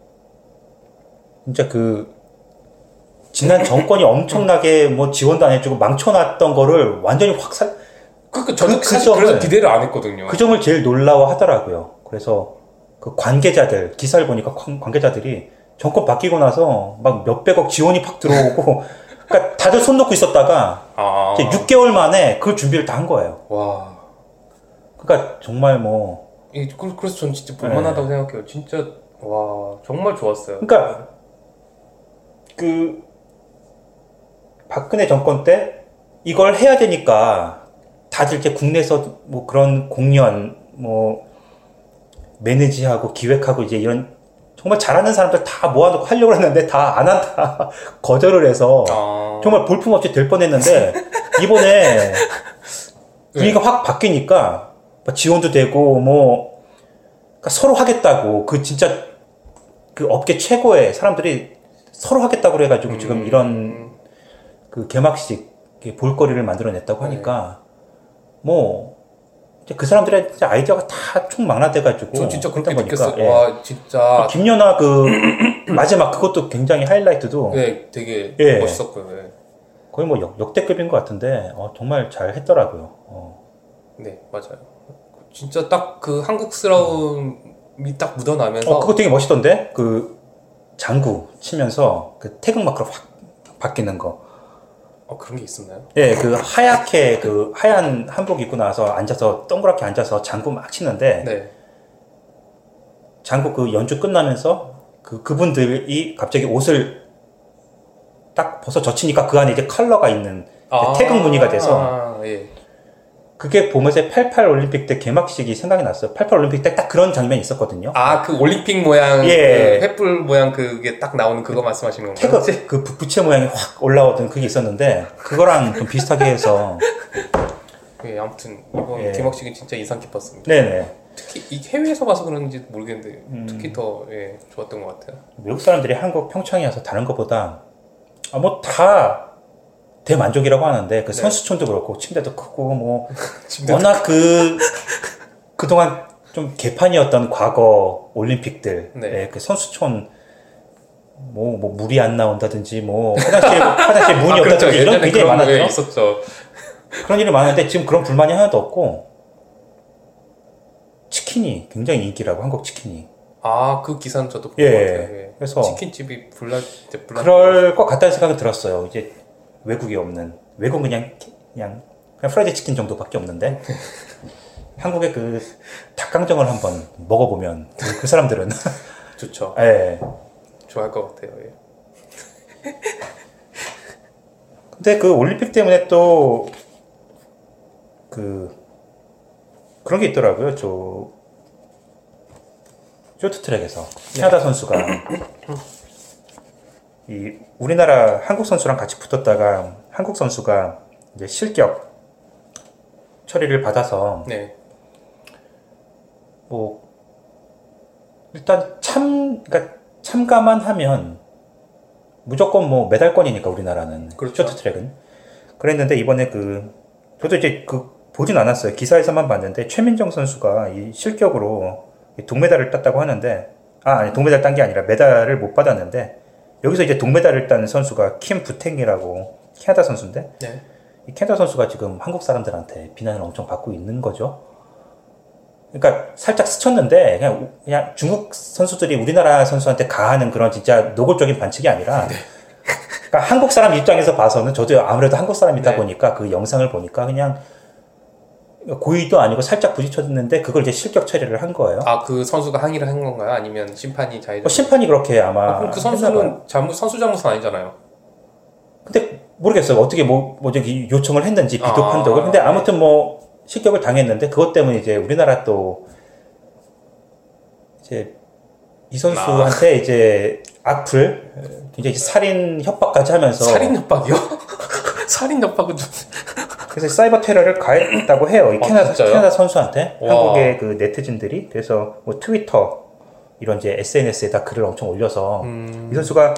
진짜 지난 정권이 엄청나게 뭐 지원도 안 해주고 망쳐놨던 거를 완전히 저도 사실 그래서 기대를 안 했거든요. 그 점을 제일 놀라워하더라고요. 그래서 그 관계자들, 기사를 보니까 관계자들이 정권 바뀌고 나서 막 몇백억 지원이 팍 들어오고 그러니까 다들 손 놓고 있었다가 이제 6개월 만에 그 준비를 다 한 거예요. 와. 그러니까 정말 그래서 전 진짜 볼만하다고 생각해요. 진짜 와 정말 좋았어요. 그러니까 박근혜 정권 때 이걸 해야 되니까 다들 이제 국내에서 뭐 그런 공연 매니지하고 기획하고 이제 이런 정말 잘하는 사람들 다 모아놓고 하려고 했는데 다 안 한다 거절을 해서 정말 볼품없이 될 뻔했는데 이번에 분위기가 확 바뀌니까 지원도 되고 그러니까 서로 하겠다고 진짜 업계 최고의 사람들이 서로 하겠다고 그래가지고 지금 이런 개막식 볼거리를 만들어냈다고 하니까 그 사람들의 아이디어가 다 총망라돼가지고. 저 진짜 그렇게 느꼈어요. 와, 진짜. 김연아 마지막 그것도 굉장히 하이라이트도. 네, 되게 멋있었고요. 네. 거의 역대급인 것 같은데, 정말 잘 했더라고요. 네, 맞아요. 진짜 딱 한국스러움이 딱 묻어나면서. 그거 되게 멋있던데? 장구 치면서 태극 마크로 확 바뀌는 거. 그런 게 있었나요? 예, 하얗게 하얀 한복 입고 나서 앉아서 동그랗게 앉아서 장구 막 치는데 네. 장구 연주 끝나면서 그분들이 갑자기 옷을 딱 벗어 젖히니까 그 안에 이제 컬러가 있는 태극 무늬가 돼서 예. 그게 보면서 88 올림픽 때 개막식이 생각이 났어요. 88 올림픽 때 딱 그런 장면이 있었거든요. 그 올림픽 모양, 횃불 모양 그게 딱 나오는 그거 말씀하시는 건가요? 태극, 부채 모양이 확 올라오던 그게 있었는데, 그거랑 좀 비슷하게 해서. 예, 아무튼, 이번 개막식이 진짜 인상 깊었습니다. 네네. 특히 이 해외에서 봐서 그런지 모르겠는데, 특히 더, 좋았던 것 같아요. 외국 사람들이 한국 평창에 와서 다른 것보다, 다 대만족이라고 하는데, 선수촌도 그렇고, 침대도 크고, 워낙 그동안 좀 개판이었던 과거 올림픽들, 선수촌, 물이 안 나온다든지, 화장실 문이 없다든지, 이런 게 굉장히 많았죠. 있었죠. 그런 일이 많은데, 지금 그런 불만이 하나도 없고, 치킨이 굉장히 인기라고, 한국 치킨이. 그 기사는 저도 본 것 같아요. 그래서. 치킨집이 그럴 것 같다는 생각이 들었어요. 이제, 외국은 그냥 프라이드 치킨 정도밖에 없는데, 한국의 닭강정을 한번 먹어보면, 그 사람들은. 좋죠. 예. 좋아할 것 같아요. 근데 올림픽 때문에 또, 그런 게 있더라고요. 쇼트트랙에서. 캐나다 선수가, 우리나라 한국 선수랑 같이 붙었다가, 한국 선수가 이제 실격 처리를 받아서, 일단 그러니까 참가만 하면 무조건 메달권이니까 우리나라는. 그렇죠. 쇼트트랙은. 그랬는데 이번에 저도 이제 보진 않았어요. 기사에서만 봤는데 최민정 선수가 이 실격으로 동메달을 땄다고 하는데, 아니 동메달 딴 게 아니라 메달을 못 받았는데, 여기서 이제 동메달을 딴 선수가 킴 부탱이라고 캐나다 선수인데, 이 캐나다 선수가 지금 한국 사람들한테 비난을 엄청 받고 있는 거죠. 그러니까 살짝 스쳤는데 그냥 중국 선수들이 우리나라 선수한테 가하는 그런 진짜 노골적인 반칙이 아니라 네. 그러니까 한국 사람 입장에서 봐서는 저도 아무래도 한국 사람이다 네. 보니까 그 영상을 보니까 그냥 고의도 아니고 살짝 부딪혔는데 그걸 이제 실격 처리를 한 거예요. 아, 그 선수가 항의를 한 건가요? 아니면 심판이 자의를? 심판이 그렇게 아마. 그럼 그 선수는 선수 잘못은 아니잖아요. 근데 모르겠어요. 어떻게 저기 요청을 했는지 비도 아, 판독을. 근데 아무튼 뭐 실격을 당했는데 그것 때문에 이제 우리나라 또 이제 이 선수한테 이제 악플, 굉장히 살인 협박까지 하면서. 살인 협박이요? 살인 협박은 좀. 그래서 사이버 테러를 가했다고 해요. 이 캐나다 선수한테. 와. 한국의 그 네티즌들이. 그래서 뭐 트위터 이런 이제 SNS에다 글을 엄청 올려서 이 선수가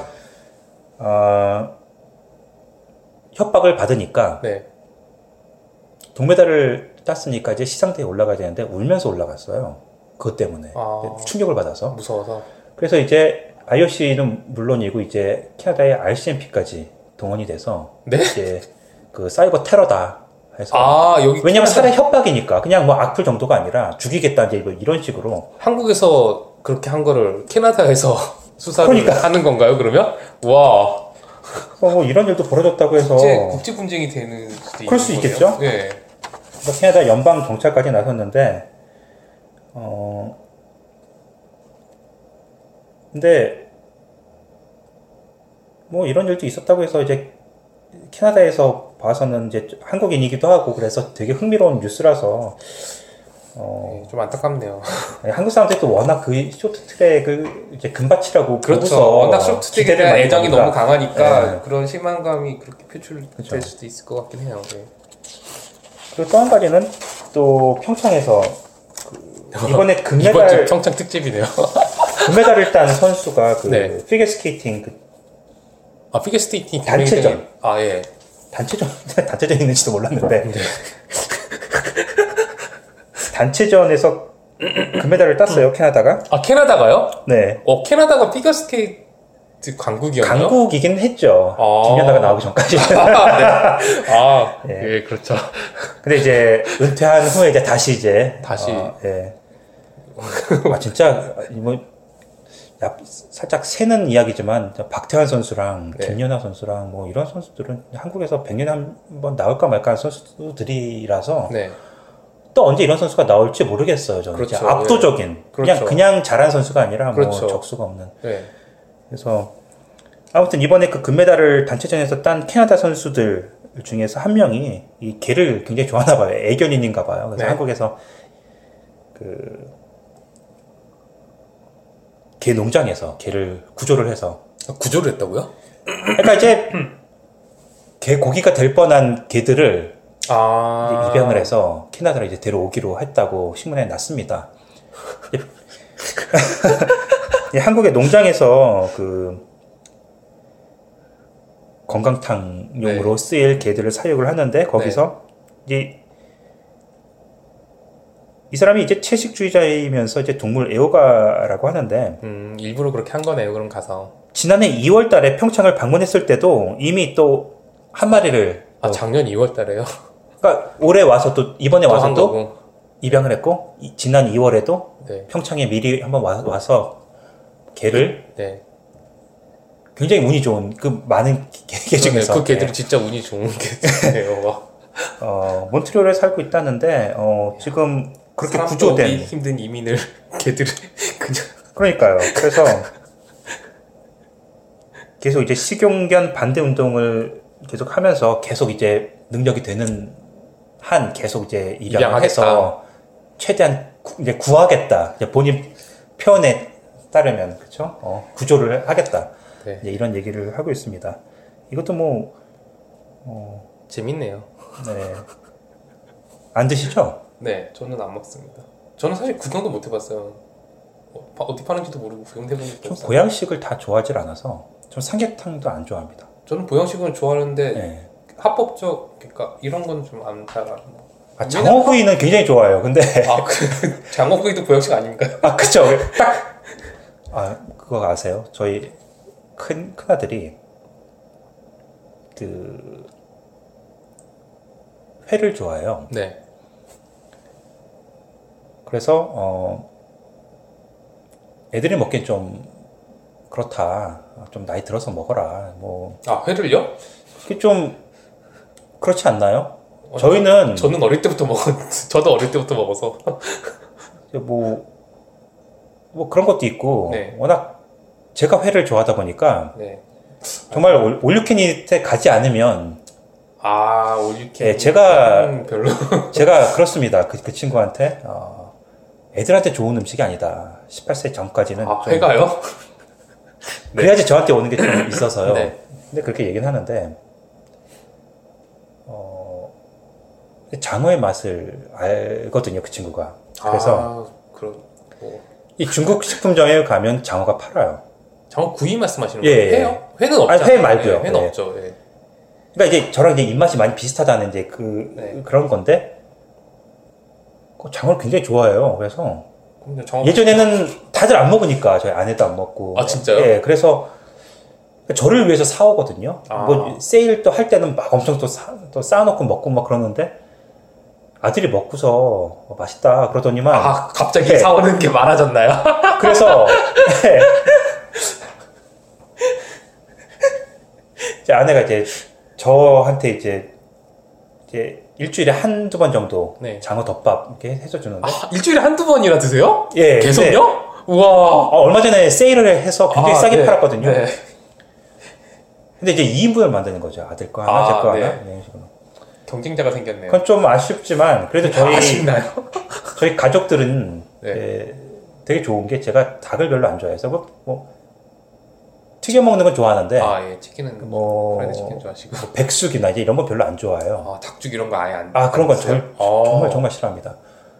협박을 받으니까 네. 동메달을 땄으니까 이제 시상대에 올라가야 되는데 울면서 올라갔어요. 그것 때문에 충격을 받아서. 무서워서. 그래서 이제 IOC는 물론이고 이제 캐나다의 RCMP까지 동원이 돼서 네? 이제 그 사이버 테러다 해서 여기 왜냐면 살해 협박이니까 그냥 뭐 악플 정도가 아니라 죽이겠다 이제 뭐 이런 식으로. 한국에서 그렇게 한 거를 캐나다에서 수사를 그러니까. 하는 건가요? 그러면? 와. 뭐 이런 일도 벌어졌다고 해서 국제 분쟁이 되는 수도 그럴 수 있는 있겠죠? 거네요? 네. 그래서 캐나다 연방 경찰까지 나섰는데 근데 뭐 이런 일도 있었다고 해서 이제 캐나다에서 봐서는 이제 한국인이기도 하고 그래서 되게 흥미로운 뉴스라서 네, 좀 안타깝네요. 한국 사람들이 또 워낙 그 쇼트트랙을 이제 금바치라고 그렇죠. 보고서 워낙 쇼트트랙에 대한 애정이 너무 강하니까 네. 그런 실망감이 그렇게 표출될 그렇죠. 수도 있을 것 같긴 해요. 네. 그리고 또 한 가지는 또 평창에서 이번에 이번 주 금메달 평창 특집이네요. 금메달을 딴 선수가 그 네. 피겨스케이팅 그 피겨스케이팅 단체전. 예. 단체전 있는지도 몰랐는데 네. 단체전에서 금메달을 땄어요 캐나다가. 캐나다가요? 네. 캐나다가 피겨스케이트 강국이었나요? 강국이긴 했죠. 김연아가 나오기 전까지. 네. 예, 그렇죠. 근데 이제 은퇴한 후에 이제 다시. 예. 진짜 뭐 살짝 새는 이야기지만 박태환 선수랑 네. 김연아 선수랑 뭐 이런 선수들은 한국에서 100년에 한 번 나올까 말까 한 선수들이라서 네. 또 언제 이런 선수가 나올지 모르겠어요. 저는 그렇죠. 압도적인 예. 그렇죠. 그냥 잘한 선수가 아니라 그렇죠. 뭐 적수가 없는. 네. 그래서 아무튼 이번에 그 금메달을 단체전에서 딴 캐나다 선수들 중에서 한 명이 이 개를 굉장히 좋아하나 봐요. 애견인인가 봐요. 그래서 네. 한국에서 그 개 농장에서 개를 구조를 해서. 구조를 했다고요? 그러니까 이제 개 고기가 될 뻔한 개들을 이제 입양을 해서 캐나다로 이제 데려오기로 했다고 신문에 났습니다. 한국의 농장에서 그 건강탕용으로 쓰일 개들을 사육을 하는데 거기서 이제 이 사람이 이제 채식주의자이면서 이제 동물 애호가라고 하는데 일부러 그렇게 한 거네요. 그럼 가서 지난해 2월 달에 평창을 방문했을 때도 이미 또 한 마리를 작년 2월 달에요? 그러니까 올해 와서 또 이번에 와서 또 거고. 입양을 했고 지난 2월에도 네. 평창에 미리 한번 와서 개를 네. 굉장히 운이 좋은 그 많은 개 중에서 그 개들이 진짜 운이 좋은 개들이에요. 몬트리올에 살고 있다는데 지금 그렇게 사람도 구조된 오기 힘든 이민을 개들을 그냥 그러니까요. 그래서 계속 이제 식용견 반대 운동을 계속 하면서 계속 이제 능력이 되는 한 계속 이제 입양을 해서 최대한 이제 구하겠다. 이제 본인 표현에 따르면 그렇죠. 구조를 하겠다. 네. 이제 이런 얘기를 하고 있습니다. 이것도 뭐 재밌네요. 네. 안 드시죠? 네, 저는 안 먹습니다. 저는 사실 구경도 못 해봤어요. 어디 파는지도 모르고 구경도 해본 적도 좀 없어요. 보양식을 다 좋아하지 않아서 좀 삼계탕도 안 좋아합니다. 저는 보양식은 좋아하는데 네. 합법적 그러니까 이런 건 좀 안 따라하는 거. 장어구이는 굉장히 좋아해요. 근데 장어구이도 보양식 아닌가요? 그쵸. 그거 아세요? 저희 큰아들이 그 회를 좋아해요. 네. 그래서 애들이 먹기엔 좀 그렇다. 좀 나이 들어서 먹어라. 뭐. 아, 회를요? 그게 좀 그렇지 않나요? 저희는 저는 어릴 때부터 저도 어릴 때부터 먹어서 뭐 그런 것도 있고 네. 워낙 제가 회를 좋아하다 보니까 네. 정말 올유캐닛에 가지 않으면 올유캐. 제가 별로. 제가 그렇습니다. 그 친구한테 애들한테 좋은 음식이 아니다. 18세 전까지는 좀 회가요? 그래야지 저한테 오는 게 좀 있어서요. 네. 근데 그렇게 얘기는 하는데 장어의 맛을 알거든요, 그 친구가. 그래서 이 중국 식품점에 가면 장어가 팔아요. 장어 구이 말씀하시는 예, 거예요? 회요? 회는 없죠. 회 말고요. 네, 회는 없죠. 예. 그러니까 이제 저랑 이제 입맛이 많이 비슷하다는 이제 그런 건데 장어를 굉장히 좋아해요. 그래서 예전에는 다들 안 먹으니까 저희 아내도 안 먹고. 아, 진짜요? 예, 그래서 저를 위해서 사오거든요. 뭐 세일 또 할 때는 막 엄청 또 쌓아놓고 먹고 막 그러는데 아들이 먹고서 맛있다 그러더니만 갑자기 사오는 게 많아졌나요? 그래서 이제 아내가 이제 저한테 이제 일주일에 한두 번 정도 장어 덮밥 이렇게 해서 주는데 일주일에 한두 번이나 드세요? 예. 계속요? 우와. 얼마 전에 세일을 해서 굉장히 싸게 팔았거든요. 네. 근데 이제 2인분을 만드는 거죠. 아들 거 하나, 제 거 하나. 이런 식으로. 경쟁자가 생겼네요. 그건 좀 아쉽지만 그래도 아쉽나요? 저희 가족들은 되게 좋은 게 제가 닭을 별로 안 좋아해서 뭐 튀겨 먹는 건 좋아하는데 치킨은 프라이드 치킨 좋아하시고 백숙이나 이제 이런 거 별로 안 좋아해요. 닭죽 이런 거 아예 안. 그런 건 정말 싫어합니다.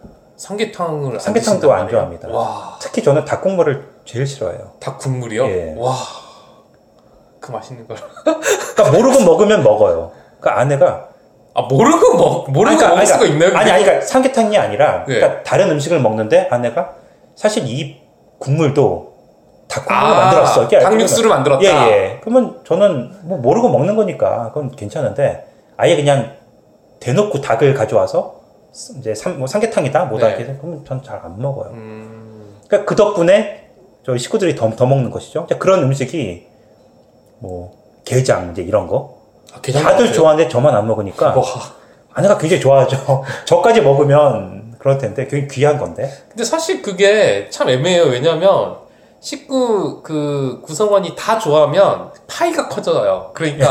삼계탕도 안 좋아합니다. 와. 특히 저는 닭 국물을 제일 싫어해요. 닭 국물이요? 예. 와. 그 맛있는 걸. 그러니까 모르고 먹으면 먹어요. 그러니까 아내가 모르고 먹을 수가 있나요? 그러니까 삼계탕이 아니라 그러니까 다른 음식을 먹는데 아내가 사실 이 국물도 닭 국물로 만들었어. 닭육수를 만들었다. 예. 그러면 저는 뭐 모르고 먹는 거니까 그건 괜찮은데 아예 그냥 대놓고 닭을 가져와서 이제 삼계탕이다 뭐다 이렇게 그러면 전 잘 안 먹어요. 그러니까 그 덕분에 저희 식구들이 더 먹는 것이죠. 그런 음식이 뭐 게장 이제 이런 거 다들 좋아하는데 저만 안 먹으니까 아내가 굉장히 좋아하죠. 저까지 먹으면 그럴 텐데 굉장히 귀한 건데. 근데 사실 그게 참 애매해요. 왜냐하면 식구 구성원이 다 좋아하면 파이가 커져요. 그러니까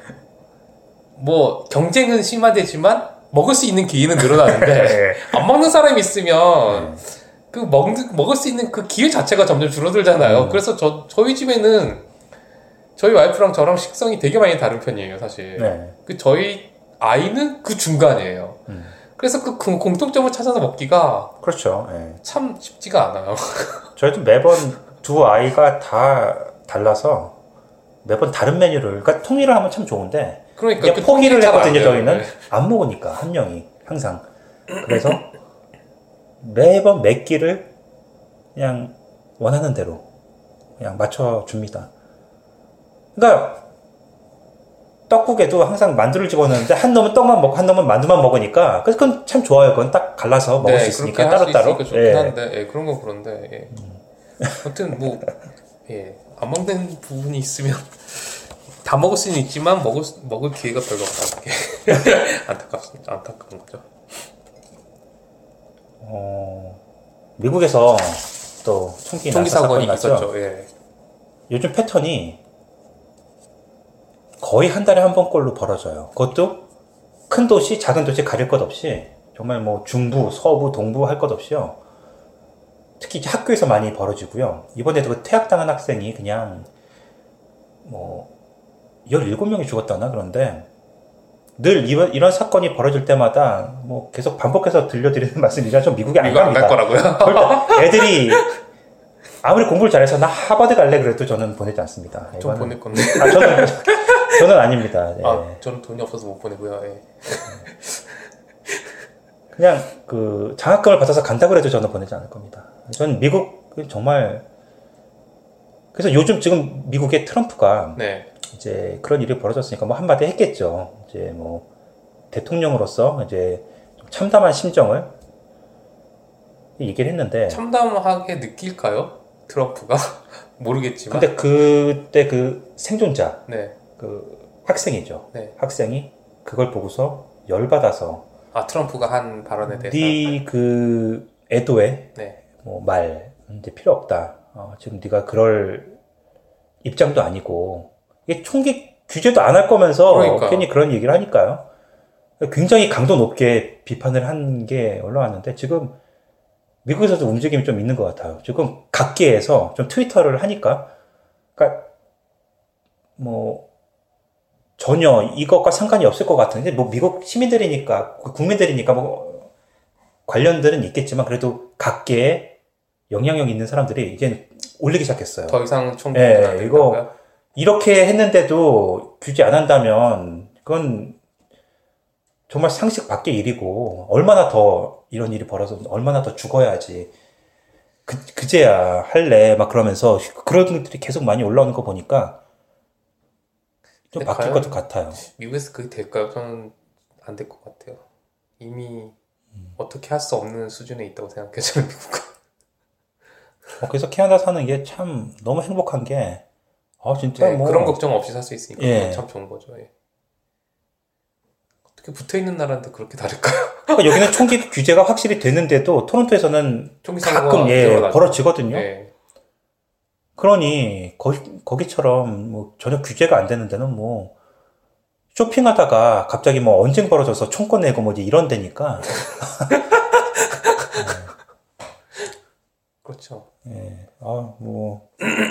뭐 경쟁은 심화되지만 먹을 수 있는 기회는 늘어나는데 안 먹는 사람이 있으면 먹을 수 있는 그 기회 자체가 점점 줄어들잖아요. 그래서 저희 집에는 저희 와이프랑 저랑 식성이 되게 많이 다른 편이에요, 사실. 저희 아이는 그 중간이에요. 그래서 그 공통점을 찾아서 먹기가 그렇죠. 참 쉽지가 않아요. 저희도 매번 두 아이가 다 달라서 매번 다른 메뉴를 그러니까 통일을 하면 참 좋은데 그러니까 포기를 했거든요. 저희는 안 먹으니까 한 명이 항상. 그래서 매번 몇 끼를 그냥 원하는 대로 그냥 맞춰줍니다. 그러니까 떡국에도 항상 만두를 집어넣는데 한 놈은 떡만 먹고 한 놈은 만두만 먹으니까 그건 참 좋아요. 그건 딱 갈라서 먹을 수 있으니까 따로따로. 좋긴 한데 그런 건 그런데 아무튼 뭐 안 먹는 부분이 있으면 다 먹을 수는 있지만 먹을 기회가 별로 없다는 게 안타까운 거죠. 미국에서 또 총기 사건이 났죠. 있었죠. 요즘 패턴이 거의 한 달에 한 번꼴로 벌어져요. 그것도 큰 도시, 작은 도시 가릴 것 없이 정말 뭐 중부, 서부, 동부 할 것 없이요. 특히 이제 학교에서 많이 벌어지고요. 이번에도 그 퇴학당한 학생이 그냥 뭐 17명이 죽었다나 그런데 늘 이런 사건이 벌어질 때마다 뭐 계속 반복해서 들려드리는 말씀이지만 좀 미국에 안 갑니다. 안 갈 거라고요? 애들이 아무리 공부를 잘해서 나 하버드 갈래 그래도 저는 보내지 않습니다. 좀 보낼 건데. 저는 아닙니다. 저는 돈이 없어서 못 보내고요. 그냥 장학금을 받아서 간다고 해도 저는 보내지 않을 겁니다. 저는 미국 정말 그래서 요즘 지금 미국의 트럼프가 이제 그런 일이 벌어졌으니까 뭐 한마디 했겠죠. 이제 뭐 대통령으로서 이제 좀 참담한 심정을 얘기를 했는데 참담하게 느낄까요? 트럼프가? 모르겠지만. 근데 그때 그 생존자 네. 그 학생이죠. 네. 학생이 그걸 보고서 열받아서 아, 트럼프가 한 발언에 대해서. 네 그 애도에 네. 뭐 말 이제 필요 없다. 지금 네가 그럴 입장도 아니고 이게 총기 규제도 안 할 거면서 그러니까. 괜히 그런 얘기를 하니까요. 굉장히 강도 높게 비판을 한 게 올라왔는데 지금 미국에서도 움직임이 좀 있는 것 같아요. 지금 각계에서 좀 트위터를 하니까 그러니까 뭐 전혀 이것과 상관이 없을 것 같은데 뭐 미국 시민들이니까 국민들이니까 뭐 관련들은 있겠지만 그래도 각계에 영향력 있는 사람들이 이제 올리기 시작했어요. 더 이상 총기는 안 된다고요? 이거 이렇게 했는데도 규제 안 한다면 그건 정말 상식 밖의 일이고 얼마나 더 이런 일이 벌어서 얼마나 더 죽어야지 그제야 할래 막 그러면서 그런 것들이 계속 많이 올라오는 거 보니까 좀 바뀔 것도 같아요. 미국에서 그게 될까요? 저는 안 될 것 같아요. 이미 어떻게 할 수 없는 수준에 있다고 생각해요. 저는 미국은. 그래서 캐나다 사는 게 참 너무 행복한 게 진짜 네, 뭐 그런 걱정 없이 살 수 있으니까 예. 참 좋은 거죠. 예. 어떻게 붙어있는 나라인데 그렇게 다를까요? 그러니까 여기는 총기 규제가 확실히 되는데도 토론토에서는 총기 가끔 사고가 벌어지거든요. 예. 그러니 거기처럼 뭐 전혀 규제가 안 되는 데는 뭐 쇼핑하다가 갑자기 뭐 언쟁 벌어져서 총 꺼내고 뭐지 이런 데니까. 그렇죠. 예. 뭐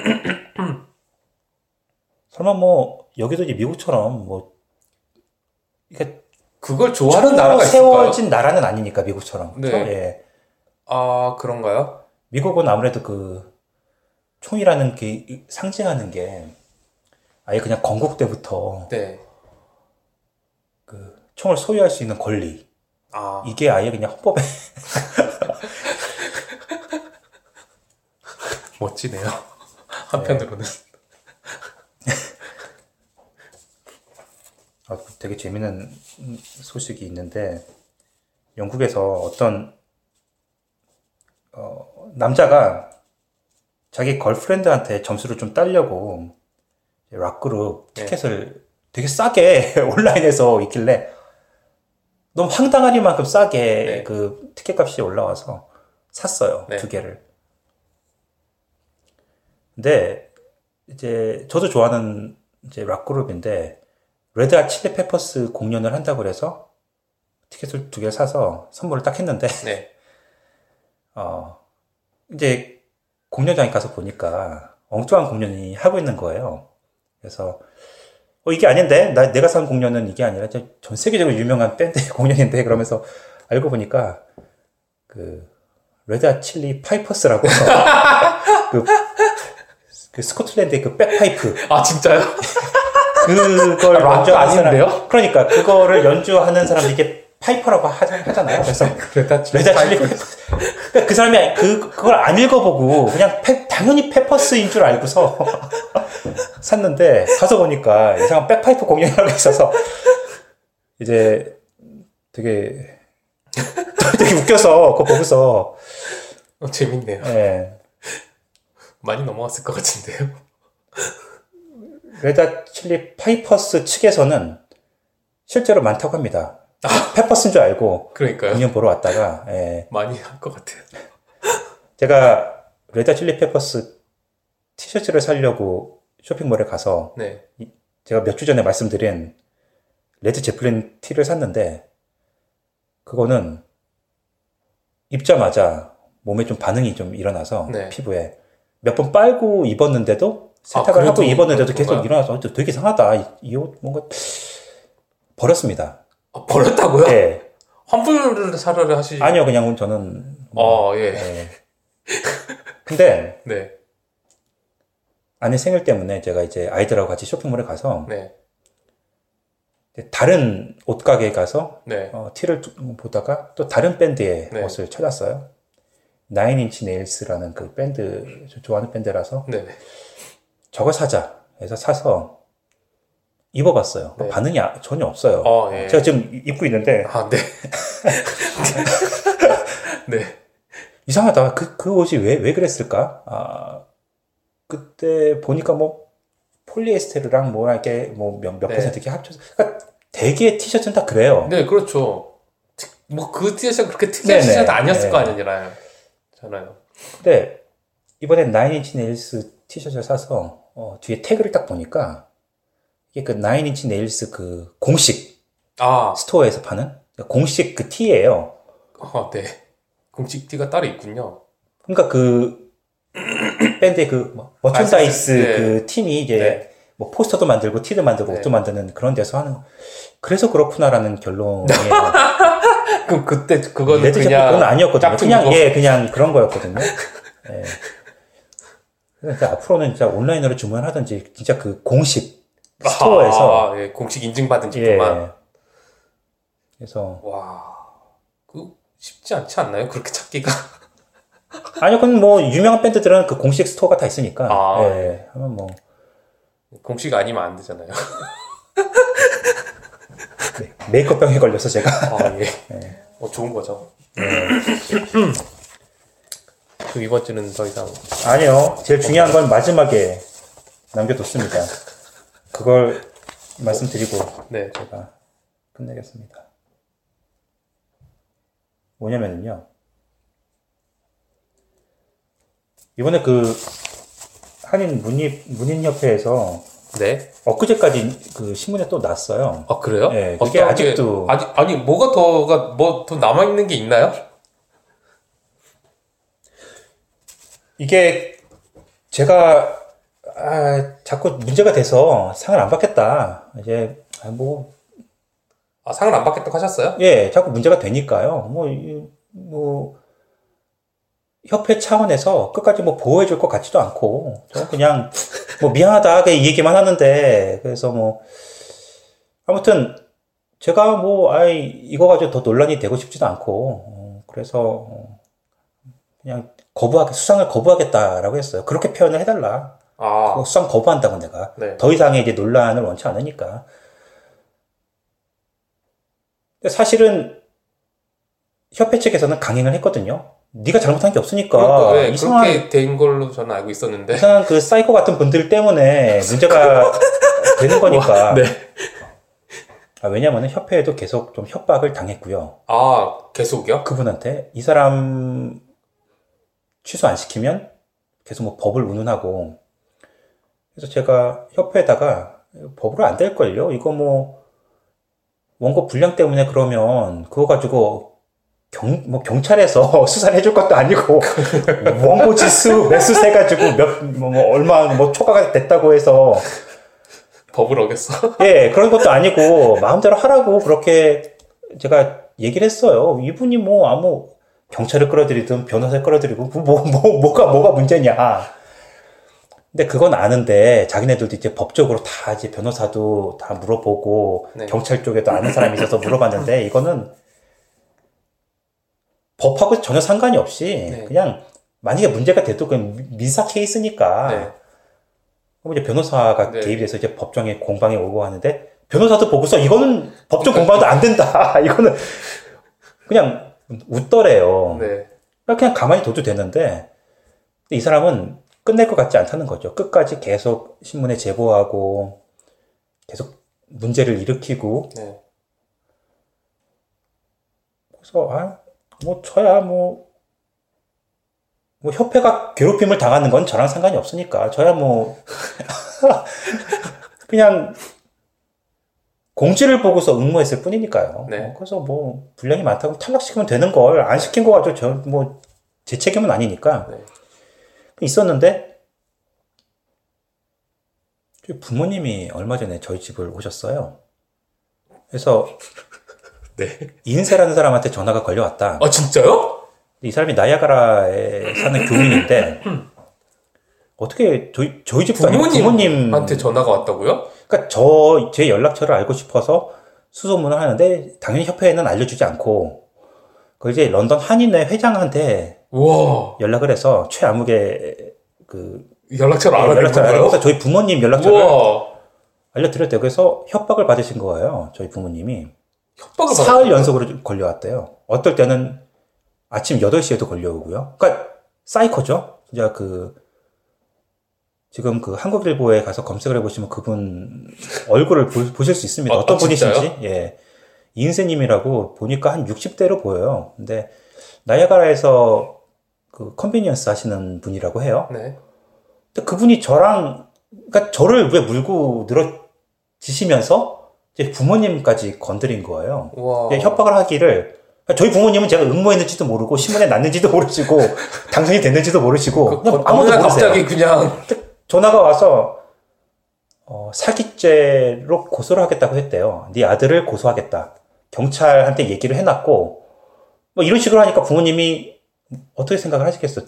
설마 뭐 여기도 이제 미국처럼 뭐 이게 그걸 좋아하는 나라가 있을까요? 세워진 나라는 아니니까 미국처럼. 네. 예. 아, 그런가요? 미국은 아무래도 그 총이라는 게 상징하는 게 아예 그냥 건국 때부터 네. 그 총을 소유할 수 있는 권리 이게 아예 그냥 헌법에 멋지네요. 한편으로는. 되게 재밌는 소식이 있는데 영국에서 어떤 남자가 자기 걸프렌드한테 점수를 좀 따려고 락그룹 티켓을 되게 싸게 온라인에서 있길래 너무 황당하리만큼 싸게 그 티켓 값이 올라와서 샀어요. 2개를. 근데 이제 저도 좋아하는 이제 락그룹인데 레드 핫 칠리 페퍼스 공연을 한다고 그래서 티켓을 2개를 사서 선물을 딱 했는데 이제 공연장에 가서 보니까 엉뚱한 공연이 하고 있는 거예요. 그래서 이게 아닌데 내가 산 공연은 이게 아니라 전 세계적으로 유명한 밴드의 공연인데 그러면서 알고 보니까 그 레드 핫 칠리 파이퍼스라고 그 스코틀랜드의 그 백파이프. 아, 진짜요? 그걸 연주하는 아닌데요? 그러니까 그거를 연주하는 사람들이 이게 파이퍼라고 하잖아요. 그래서 레드 핫 칠리 파이퍼스. 그러니까 그 사람이 그걸 안 읽어보고 그냥 당연히 페퍼스인 줄 알고서 샀는데 가서 보니까 이상한 백파이프 공연이라고 있어서 이제 되게 웃겨서 그거 보고서 재밌네요. 네. 많이 넘어갔을 것 같은데요. 레드 핫 칠리 파이퍼스 측에서는 실제로 많다고 합니다. 페퍼스인 줄 알고 그러니까요. 공연 보러 왔다가 많이 할 것 같아요. 제가 레드 핫 칠리 페퍼스 티셔츠를 사려고 쇼핑몰에 가서 제가 몇 주 전에 말씀드린 레드 제플린 티를 샀는데 그거는 입자마자 몸에 좀 반응이 좀 일어나서 피부에 몇 번 빨고 입었는데도 세탁을 하고 입었는데도 계속 일어나서 되게 이상하다. 이 옷 뭔가 버렸습니다. 버렸다고요? 네. 환불을 사려를 하시지? 아니요, 그냥 저는. 근데 아내 생일 때문에 제가 이제 아이들하고 같이 쇼핑몰에 가서 다른 옷가게에 가서 티를 보다가 또 다른 밴드의 옷을 찾았어요. 나인인치 네일스라는 그 밴드, 좋아하는 밴드라서 저걸 사자 해서 사서 입어봤어요. 반응이 전혀 없어요. 제가 지금 입고 있는데 이상하다. 그 옷이 왜 그랬을까? 그때 보니까 뭐, 폴리에스테르랑 뭐, 이렇게, 몇 네. 퍼센트 이렇게 합쳐서. 그러니까 대개 티셔츠는 다 그래요. 네, 그렇죠. 뭐, 그 티셔츠가 그렇게 특이한 네네. 티셔츠 아니었을 네. 거 아니잖아요. 근데, 이번엔 나인인치 네일스 티셔츠를 사서, 뒤에 태그를 딱 보니까, 이게 그 나인인치 네일스 그 공식 스토어에서 파는 공식 그 티예요. 네. 공식 티가 따로 있군요. 그러니까 그 밴드의 그 머천다이스 네. 그 팀이 이제 네. 뭐 포스터도 만들고 티도 만들고 네. 옷도 만드는 그런 데서 하는 그래서 그렇구나라는 결론이에요. 그럼 그때 그거는 레드 그냥 그건 아니었거든요. 그냥 거. 그냥 그런 거였거든요. 예. 그러니까 앞으로는 진짜 온라인으로 주문하든지 진짜 그 공식 스토어에서 예, 공식 인증받은 제품만. 예. 그래서 와, 그 쉽지 않지 않나요? 그렇게 찾기가. 아니요, 그건 뭐 유명한 밴드들은 그 공식 스토어가 다 있으니까. 예. 하면 뭐 공식 아니면 안 되잖아요. 네, 메이크업병에 걸려서 제가. 예. 네. 좋은 거죠. 그럼 이번 주는 더 이상. 아니요. 제일 중요한 건 마지막에 남겨뒀습니다. 그걸 말씀드리고 네. 제가 끝내겠습니다. 뭐냐면요. 이번에 그 한인 문인협회에서 네. 엊그제까지 그 신문에 또 났어요. 그래요? 네, 그게 아직도 아니 뭐가 더 남아 있는 게 있나요? 이게 제가 자꾸 문제가 돼서 상을 안 받겠다. 이제 상을 안 받겠다고 하셨어요? 예, 자꾸 문제가 되니까요. 협회 차원에서 끝까지 보호해줄 것 같지도 않고, 저 그냥, 미안하다, 이 얘기만 하는데, 그래서 아무튼, 제가 이거 가지고 더 논란이 되고 싶지도 않고, 그래서, 그냥 수상을 거부하겠다라고 했어요. 그렇게 표현을 해달라. 수상 거부한다고 내가. 네. 더 이상의 이제 논란을 원치 않으니까. 근데 사실은, 협회 측에서는 강행을 했거든요. 네가 잘못한 게 없으니까. 네, 그렇게 된 걸로 저는 알고 있었는데. 이상한 그 사이코 같은 분들 때문에 문제가 되는 거니까. 네. 왜냐면은 협회에도 계속 좀 협박을 당했고요. 계속이요? 그분한테 이 사람 취소 안 시키면 계속 법을 운운하고. 그래서 제가 협회에다가 법으로 안 될걸요? 이거 원고 불량 때문에 그러면 그거 가지고 경찰에서 수사를 해줄 것도 아니고, 원고 지수, 매수 세가지고, 얼마, 초과가 됐다고 해서. 법을 어겼어? 예, 그런 것도 아니고, 마음대로 하라고, 그렇게 제가 얘기를 했어요. 이분이 경찰을 끌어들이든, 변호사를 끌어들이고, 뭐가 문제냐. 근데 그건 아는데, 자기네들도 이제 법적으로 다 이제 변호사도 다 물어보고, 네. 경찰 쪽에도 아는 사람이 있어서 물어봤는데, 이거는, 법하고 전혀 상관이 없이 그냥 만약에 문제가 돼도 그냥 민사 케이스니까 그럼 이제 변호사가 개입돼서 이제 법정에 공방에 오고 하는데 변호사도 보고서 이거는 법정 공방도 안 된다. 이거는 그냥 웃더래요. 그냥 가만히 둬도 되는데 이 사람은 끝낼 것 같지 않다는 거죠. 끝까지 계속 신문에 제보하고 계속 문제를 일으키고 그래서 저야 협회가 괴롭힘을 당하는 건 저랑 상관이 없으니까. 저야 그냥 공지를 보고서 응모했을 뿐이니까요. 그래서 분량이 많다고 탈락시키면 되는 걸 안 시킨 거 가지고 제 책임은 아니니까. 있었는데, 부모님이 얼마 전에 저희 집을 오셨어요. 그래서, 인세라는 사람한테 전화가 걸려왔다. 진짜요? 이 사람이 나이아가라에 사는 교민인데 어떻게 저희 집도 아니고 부모님한테 전화가 왔다고요? 그러니까 제 연락처를 알고 싶어서 수소문을 하는데 당연히 협회에는 알려주지 않고 그 이제 런던 한인회 회장한테 연락을 해서 최아무개 연락처를 알아냈어요. 그래서 저희 부모님 연락처를 알려드렸대요. 그래서 협박을 받으신 거예요. 저희 부모님이. 협박을 사흘 연속으로 걸려왔대요. 어떨 때는 아침 8시에도 걸려오고요. 그러니까 사이코죠. 진짜 지금 한국일보에 가서 검색을 해보시면 그분 얼굴을 보실 수 있습니다. 어떤 분이신지. 예. 이은세님이라고 보니까 한 60대로 보여요. 근데 나이아가라에서 컨비니언스 하시는 분이라고 해요. 네. 근데 그분이 그러니까 저를 왜 물고 늘어지시면서 제 부모님까지 건드린 거예요. 협박을 하기를, 그러니까 저희 부모님은 제가 응모했는지도 모르고 신문에 났는지도 모르시고 당선이 됐는지도 모르시고 아무도 모르세요. 갑자기 그냥 전화가 와서 사기죄로 고소를 하겠다고 했대요. 네 아들을 고소하겠다. 경찰한테 얘기를 해놨고 뭐 이런 식으로 하니까 부모님이 어떻게 생각을 하시겠어요?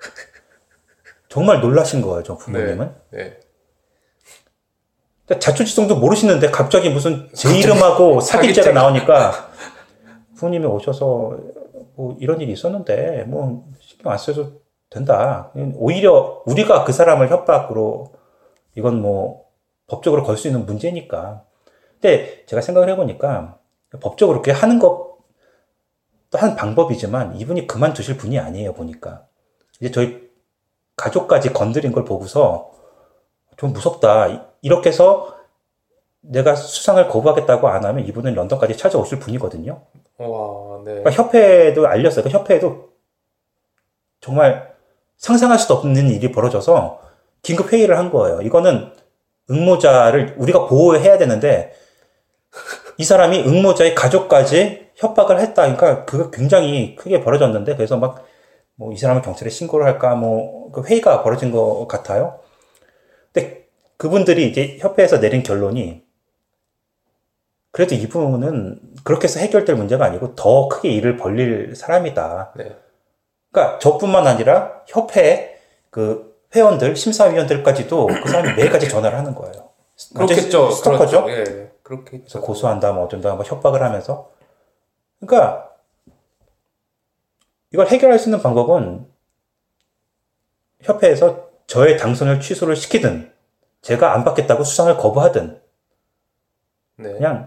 정말 놀라신 거예요, 저 부모님은. 네. 자초지종도 모르시는데 갑자기 무슨 제 이름하고 사기죄가 나오니까 부모님이 오셔서 뭐 이런 일이 있었는데 뭐 신경 안 써도 된다. 오히려 우리가 그 사람을 협박으로 이건 뭐 법적으로 걸 수 있는 문제니까. 근데 제가 생각을 해보니까 법적으로 그렇게 하는 것도 한 방법이지만 이분이 그만두실 분이 아니에요, 보니까. 이제 저희 가족까지 건드린 걸 보고서 좀 무섭다. 이렇게 해서 내가 수상을 거부하겠다고 안 하면 이분은 런던까지 찾아오실 분이거든요. 와, 네. 그러니까 협회에도 알렸어요. 그 협회에도 정말 상상할 수도 없는 일이 벌어져서 긴급 회의를 한 거예요. 이거는 응모자를 우리가 보호해야 되는데 이 사람이 응모자의 가족까지 협박을 했다. 그러니까 그거 굉장히 크게 벌어졌는데 그래서 막 뭐 이 사람을 경찰에 신고를 할까 뭐 그 회의가 벌어진 것 같아요. 근데 그분들이 이제 협회에서 내린 결론이 그래도 이분은 그렇게 해서 해결될 문제가 아니고 더 크게 일을 벌릴 사람이다. 네. 그러니까 저뿐만 아니라 협회 회원들, 심사위원들까지도 그 사람이 매일까지 전화를 하는 거예요. 그렇겠죠. 스토커죠? 그렇죠. 예, 그렇겠죠. 고소한다, 뭐 어쩐다, 뭐 협박을 하면서. 그러니까 이걸 해결할 수 있는 방법은 협회에서 저의 당선을 취소를 시키든 제가 안 받겠다고 수상을 거부하든 네. 그냥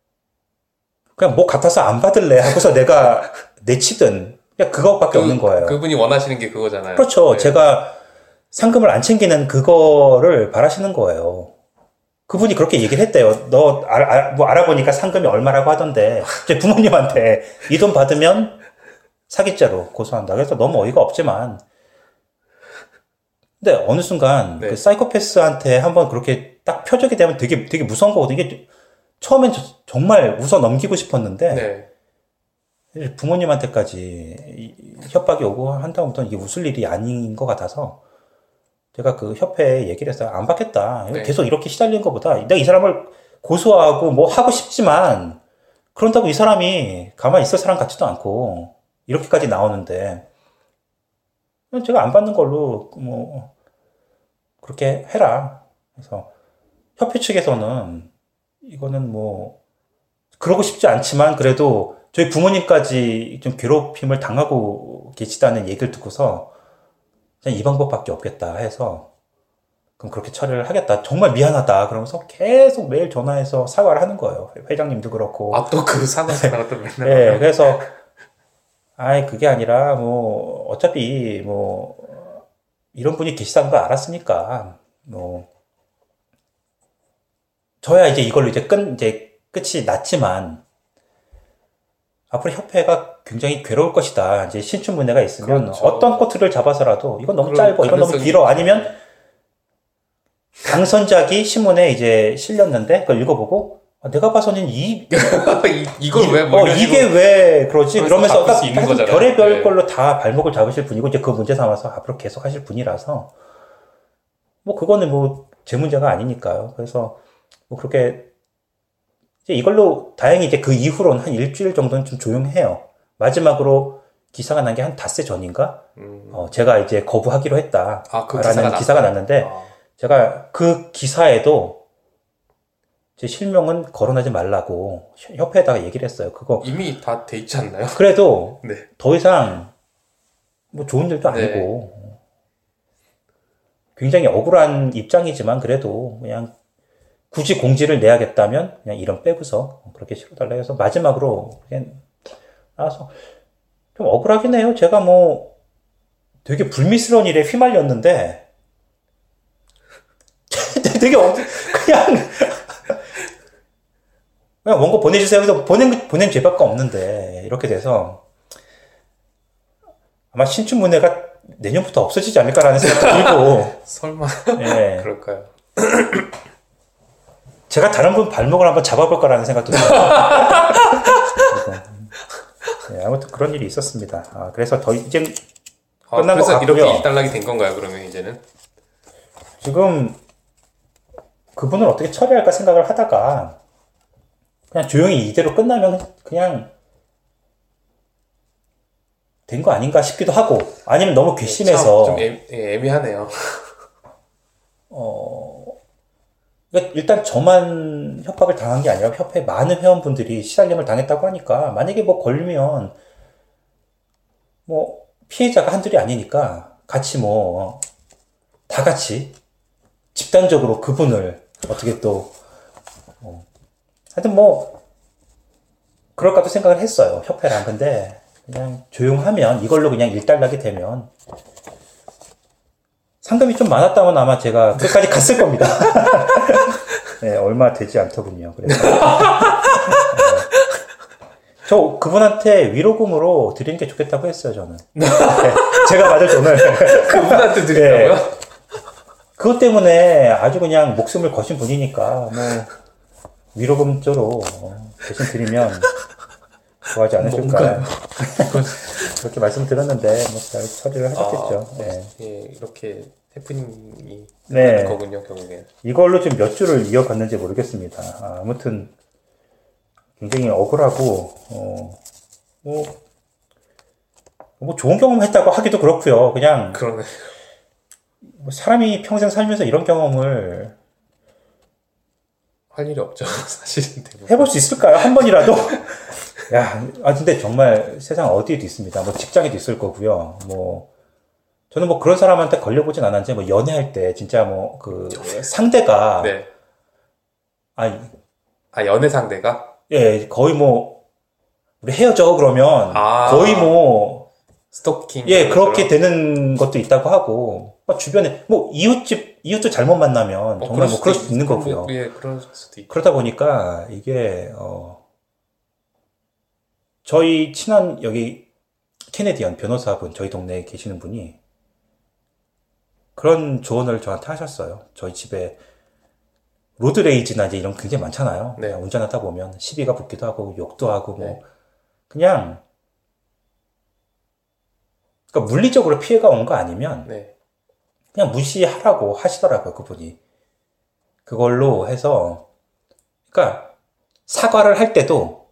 뭐 같아서 안 받을래 하고서 내가 내치든 그냥 그것밖에 없는 거예요. 그분이 원하시는 게 그거잖아요. 그렇죠. 네. 제가 상금을 안 챙기는 그거를 바라시는 거예요. 그분이 그렇게 얘기를 했대요. 너 뭐 알아보니까 상금이 얼마라고 하던데 이제 부모님한테 이 돈 받으면 사기죄로 고소한다. 그래서 너무 어이가 없지만 근데 어느 순간 네. 그 사이코패스한테 한번 그렇게 딱 표적이 되면 되게 무서운 거거든요. 이게 처음엔 정말 웃어 넘기고 싶었는데 네. 부모님한테까지 협박이 오고 한 다음부터는 이게 웃을 일이 아닌 것 같아서 제가 그 협회에 얘기를 했어요. 안 받겠다. 네. 계속 이렇게 시달리는 것보다 내가 이 사람을 고소하고 뭐 하고 싶지만 그런다고 이 사람이 가만히 있을 사람 같지도 않고 이렇게까지 나오는데 제가 안 받는 걸로 뭐 그렇게 해라. 그래서 협회 측에서는 이거는 뭐 그러고 싶지 않지만 그래도 저희 부모님까지 좀 괴롭힘을 당하고 계시다는 얘기를 듣고서 그냥 이 방법밖에 없겠다 해서 그럼 그렇게 처리를 하겠다. 정말 미안하다. 그러면서 계속 매일 전화해서 사과를 하는 거예요. 회장님도 그렇고. 또 그 사과가 또 맨날. 네, 그래서 그게 아니라 뭐 어차피 뭐 이런 분이 계시다는 걸 알았으니까 뭐 저야 이제 이걸로 이제 끝이 났지만 앞으로 협회가 굉장히 괴로울 것이다. 이제 신춘문예가 있으면 그렇죠. 어떤 코트를 잡아서라도 이건 너무 짧고 이건 너무 길어 아니면 당선작이 신문에 이제 실렸는데 그걸 읽어보고 내가 봐서는 이걸 왜 이게 왜 그러지? 그러면서 딱 별의별 네. 걸로 다 발목을 잡으실 분이고 이제 그 문제 삼아서 앞으로 계속 하실 분이라서 뭐 그거는 뭐 제 문제가 아니니까요. 그래서 뭐 그렇게 이제 이걸로 다행히 이제 그 이후로는 한 일주일 정도는 좀 조용해요. 마지막으로 기사가 난 게 한 닷새 전인가? 제가 이제 거부하기로 했다. 라는 기사가 났는데 제가 그 기사에도 제 실명은 거론하지 말라고 협회에다가 얘기를 했어요. 그거 이미 다 돼 있지 않나요? 그래도 네. 더 이상 뭐 좋은 일도 아니고 굉장히 억울한 입장이지만 그래도 그냥 굳이 공지를 내야겠다면 그냥 이름 빼고서 그렇게 실어달라 해서 마지막으로 그냥 나와서 좀 억울하긴 해요. 제가 뭐 되게 불미스러운 일에 휘말렸는데 되게 그냥 원고 보내주세요. 그래서 보낸 죄밖에 없는데 이렇게 돼서 아마 신춘문예가 내년부터 없어지지 않을까라는 생각도 들고. 설마. 예. 그럴까요? 제가 다른 분 발목을 한번 잡아볼 거라는 생각도 들어요. 네, 아무튼 그런 일이 있었습니다. 그래서 이제 끝난 것 같고요. 이렇게 일단락이 된 건가요? 그러면 이제는? 지금 그분을 어떻게 처리할까 생각을 하다가 그냥 조용히 이대로 끝나면 그냥 된 거 아닌가 싶기도 하고, 아니면 너무 괘씸해서 좀 애매하네요. 그러니까 일단 저만 협박을 당한 게 아니라 협회 많은 회원분들이 시달림을 당했다고 하니까, 만약에 뭐 걸리면 뭐 피해자가 한둘이 아니니까 같이 뭐 다 같이 집단적으로 그분을 어떻게 또 하여튼 뭐 그럴까도 생각을 했어요, 협회랑. 근데 그냥 조용하면, 이걸로 그냥 일단락이 되면, 상금이 좀 많았다면 아마 제가 끝까지 갔을 겁니다. 네, 얼마 되지 않더군요. 그래서 저 그분한테 위로금으로 드리는 게 좋겠다고 했어요, 저는. 네, 제가 받을 돈을 그분한테 드린다고요? 네, 그것 때문에 아주 그냥 목숨을 거신 분이니까 뭐 위로금조로 대신 드리면 좋아하지 않으실까. 그렇게 말씀드렸는데 뭐 잘 처리를 하셨겠죠. 네. 예, 이렇게 태프님이 네. 하는 거군요, 결국에. 이걸로 지금 몇 주를 이어갔는지 모르겠습니다. 아무튼 굉장히 억울하고 뭐 좋은 경험 했다고 하기도 그렇고요. 그냥 그러네. 뭐 사람이 평생 살면서 이런 경험을 할 일이 없죠, 사실은. 대부분. 해볼 수 있을까요? 한 번이라도? 야, 근데 정말 세상 어디에도 있습니다. 뭐 직장에도 있을 거고요. 뭐 저는 뭐 그런 사람한테 걸려보진 않았는데, 뭐 연애할 때 진짜 뭐 그 상대가 네. 아 연애 상대가? 예, 거의 뭐 우리 헤어져 그러면 거의 뭐 스토킹. 예, 그렇게 되는 것도 있다고 하고, 주변에 뭐 이웃도 잘못 만나면 정말 뭐 그럴 수도 있는 거고요. 예, 그럴 수도 있고. 그러다 보니까 이게 저희 친한 여기 캐네디언 변호사분, 저희 동네에 계시는 분이 그런 조언을 저한테 하셨어요. 저희 집에 로드레이지나 이제 이런 게 굉장히 많잖아요. 네. 운전하다 보면 시비가 붙기도 하고 욕도 하고 뭐 네. 그냥 그러니까 물리적으로 피해가 온 거 아니면 네. 그냥 무시하라고 하시더라고요, 그분이. 그걸로 해서 그러니까 사과를 할 때도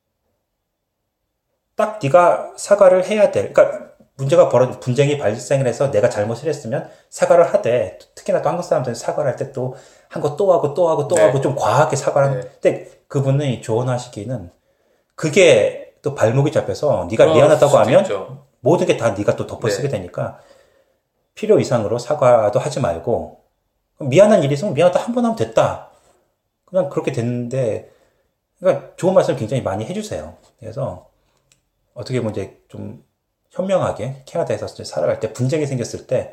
딱 네가 사과를 해야 돼. 그러니까 분쟁이 발생을 해서 내가 잘못을 했으면 사과를 하되, 특히나 또 한국 사람들은 사과를 할 때 또 한 거 또 하고 또 하고 또 네. 하고 좀 과하게 사과를 하는데, 그분이 조언하시기는 그게 또 발목이 잡혀서 네가 미안하다고 하면 있죠. 모든 게 다 네가 또 덮어쓰게 되니까 필요 이상으로 사과도 하지 말고, 미안한 일이 있으면 미안하다 한 번 하면 됐다. 그냥 그렇게 됐는데, 그러니까 좋은 말씀을 굉장히 많이 해주세요. 그래서 어떻게 보면 이제 좀 현명하게 캐나다에서 살아갈 때 분쟁이 생겼을 때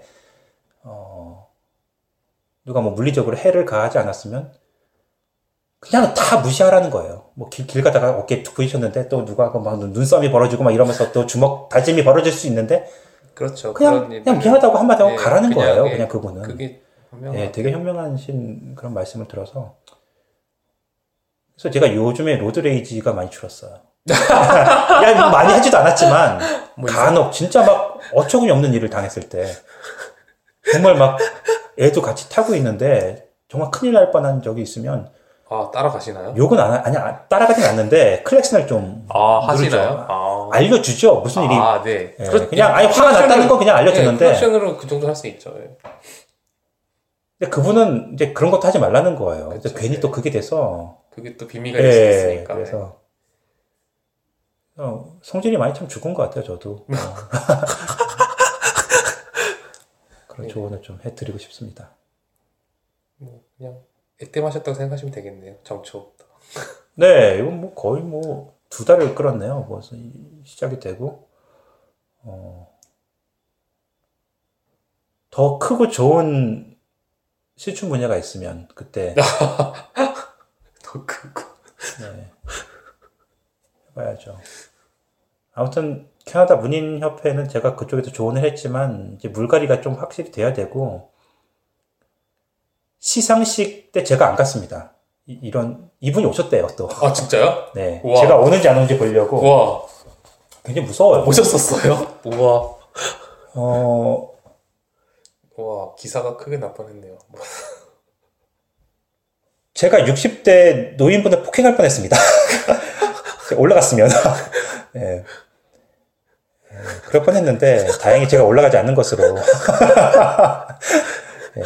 누가 뭐 물리적으로 해를 가하지 않았으면 그냥 다 무시하라는 거예요. 뭐 길 가다가 어깨에 툭 부딪혔는데 또 누가 막 눈싸움이 벌어지고 막 이러면서 또 주먹 다짐이 벌어질 수 있는데, 그렇죠. 그냥 미안하다고 한마디 하고 가라는 그냥, 거예요. 그냥 그분은. 그게 예, 되게 현명하신 그런 말씀을 들어서. 그래서 제가 요즘에 로드레이지가 많이 줄었어요. 야, 뭐 많이 하지도 않았지만 간혹 진짜 막 어처구니 없는 일을 당했을 때 정말 막 애도 같이 타고 있는데 정말 큰일 날 뻔한 적이 있으면 따라가시나요? 욕은 따라가진 않는데 클렉슨을 좀 하시나요? 알려주죠. 무슨 일이. 네. 예, 그냥 화가 났다는 거 그냥 알려주는데. 클렉션으로 그 정도 할 수 있죠. 예. 근데 그분은 이제 그런 것도 하지 말라는 거예요. 그쵸, 그래서 괜히 또 그게 돼서. 그게 또 비밀가 될 수 있으니까. 그래서 성질이 많이 참 죽은 것 같아요, 저도. 그런 조언을 좀 해드리고 싶습니다. 뭐 그냥 액땜하셨다고 생각하시면 되겠네요. 정초부터. 네, 이건 뭐 거의 뭐 2달을 끌었네요. 벌써 시작이 되고. 더 크고 좋은 실춘 분야가 있으면 그때 더 크고 네, 해봐야죠. 아무튼 캐나다 문인협회는 제가 그쪽에도 조언을 했지만 이제 물갈이가 좀 확실히 돼야 되고 시상식 때 제가 안 갔습니다. 이분이 오셨대요 또. 아 진짜요? 네, 우와. 제가 오는지 안 오는지 보려고. 와 굉장히 무서워요. 오셨었어요? 우와 와 기사가 크게 날 뻔했네요. 제가 60대 노인분을 폭행할 뻔했습니다. 올라갔으면. 네. 그럴 뻔했는데 다행히 제가 올라가지 않는 것으로. 네.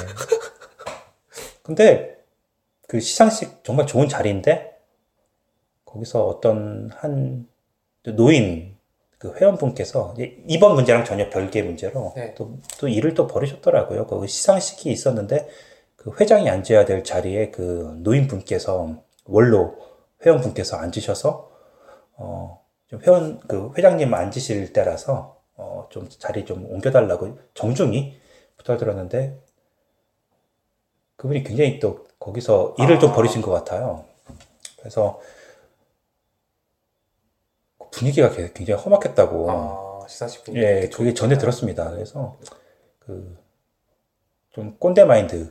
근데 그 시상식 정말 좋은 자리인데 거기서 어떤 한 노인 그 회원분께서 이번 문제랑 전혀 별개의 문제로 네. 또 일을 또 벌이셨더라고요. 거기 시상식이 있었는데 그 회장이 앉아야 될 자리에 그 노인분께서 원로 회원분께서 앉으셔서 좀 그 회장님 앉으실 때라서 좀 자리 좀 옮겨달라고 정중히 부탁을 드렸는데 그분이 굉장히 또 거기서 일을 좀 벌이신 것 같아요. 그래서 분위기가 굉장히 험악했다고. 시상식 분위기. 예, 그게 전에 들었습니다. 그래서 좀 꼰대 마인드.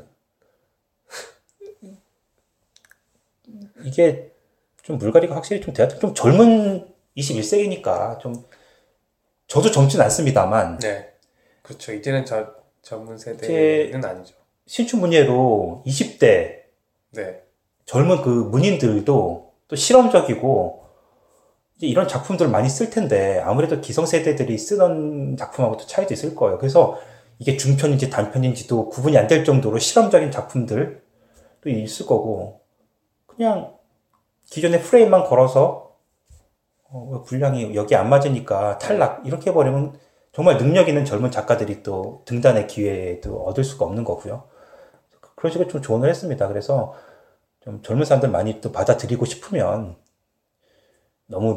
이게 좀 물갈이가 확실히 좀 돼야 돼. 좀 젊은 21세기니까 좀 저도 젊진 않습니다만. 네, 그렇죠. 이제는 젊은 세대는 아니죠. 신춘문예로 20대 네, 젊은 그 문인들도 또 실험적이고 이제 이런 작품들을 많이 쓸 텐데 아무래도 기성세대들이 쓰던 작품하고도 차이도 있을 거예요. 그래서 이게 중편인지 단편인지도 구분이 안 될 정도로 실험적인 작품들도 있을 거고 그냥 기존의 프레임만 걸어서 분량이 여기 안 맞으니까 탈락 이렇게 해버리면 정말 능력 있는 젊은 작가들이 또 등단의 기회도 얻을 수가 없는 거고요. 그런 식으로 좀 조언을 했습니다. 그래서 좀 젊은 사람들 많이 또 받아들이고 싶으면 너무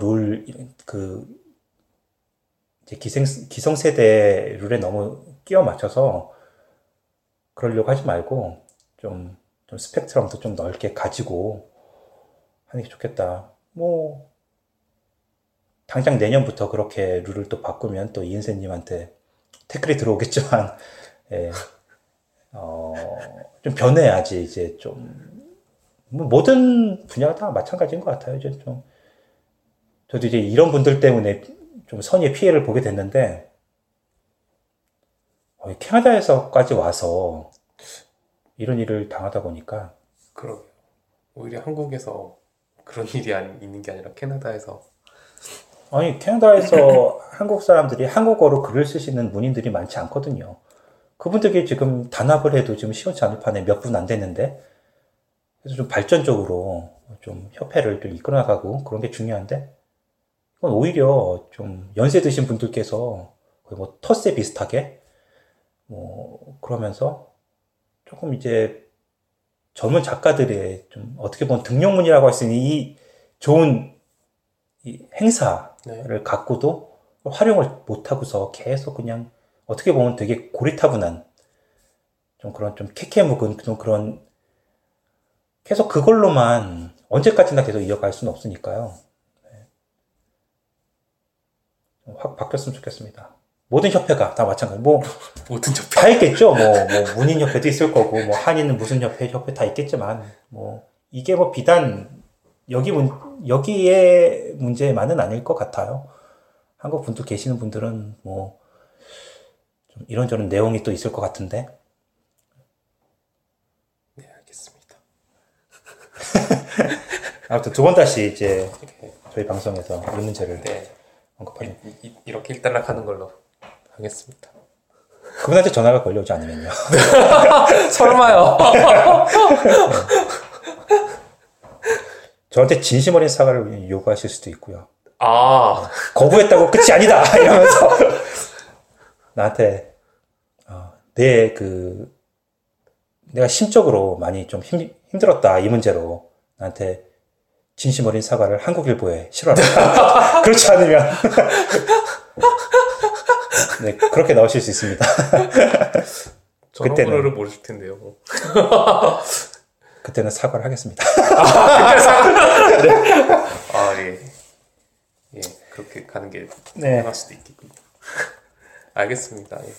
이제 기성세대 룰에 너무 끼워 맞춰서 그러려고 하지 말고 좀 스펙트럼도 좀 넓게 가지고 하는 게 좋겠다. 뭐, 당장 내년부터 그렇게 룰을 또 바꾸면 또 이은세님한테 태클이 들어오겠지만, 예, 좀 변해야지, 이제 뭐 모든 분야가 다 마찬가지인 것 같아요. 이제 저도 이제 이런 분들 때문에 좀 선의의 피해를 보게 됐는데, 캐나다에서까지 와서 이런 일을 당하다 보니까. 그러게요. 오히려 한국에서 그런 일이 있는 게 아니라 캐나다에서. 아니, 캐나다에서 한국 사람들이 한국어로 글을 쓰시는 문인들이 많지 않거든요. 그분들이 지금 단합을 해도 지금 시원치 않을 판에 몇 분 안 됐는데, 그래서 좀 발전적으로 좀 협회를 좀 이끌어 나가고 그런 게 중요한데, 이건 오히려 좀 연세 드신 분들께서 거의 뭐 텃세 비슷하게, 뭐, 그러면서 조금 이제 젊은 작가들의 좀 어떻게 보면 등용문이라고 할 수 있는 이 좋은 이 행사를 갖고도 활용을 못하고서 계속 그냥 어떻게 보면 되게 고리타분한 좀 그런 좀 캐캐묵은 좀 그런 계속 그걸로만 언제까지나 계속 이어갈 수는 없으니까요. 확 바뀌었으면 좋겠습니다. 모든 협회가 다 마찬가지. 뭐 모든 협회 다 있겠죠. 뭐 문인협회도 있을 거고, 뭐 한인은 무슨 협회 다 있겠지만, 뭐 이게 뭐 비단 여기에 문제만은 아닐 것 같아요. 한국 분들 계시는 분들은 뭐 좀 이런저런 내용이 또 있을 것 같은데. 네, 알겠습니다. 아무튼 두 번 다시 이제 저희 방송에서 이 문제를 언급하는. 이렇게 일단락하는 걸로 하겠습니다. 그분한테 전화가 걸려오지 않으면요. 설마요. 저한테 진심 어린 사과를 요구하실 수도 있고요. 거부했다고 끝이 아니다! 이러면서 나한테 내가 심적으로 많이 좀 힘들었다 이 문제로 나한테 진심 어린 사과를 한국일보에 실어라. 그렇지 않으면 네, 그렇게 나오실 수 있습니다. 저런 그때는. 거를 모르실 텐데요. 뭐. 그때는 사과를 하겠습니다. 네. 아, 예. 예, 그렇게 가는 게 네. 편할 수도 있겠군요. 알겠습니다. 예.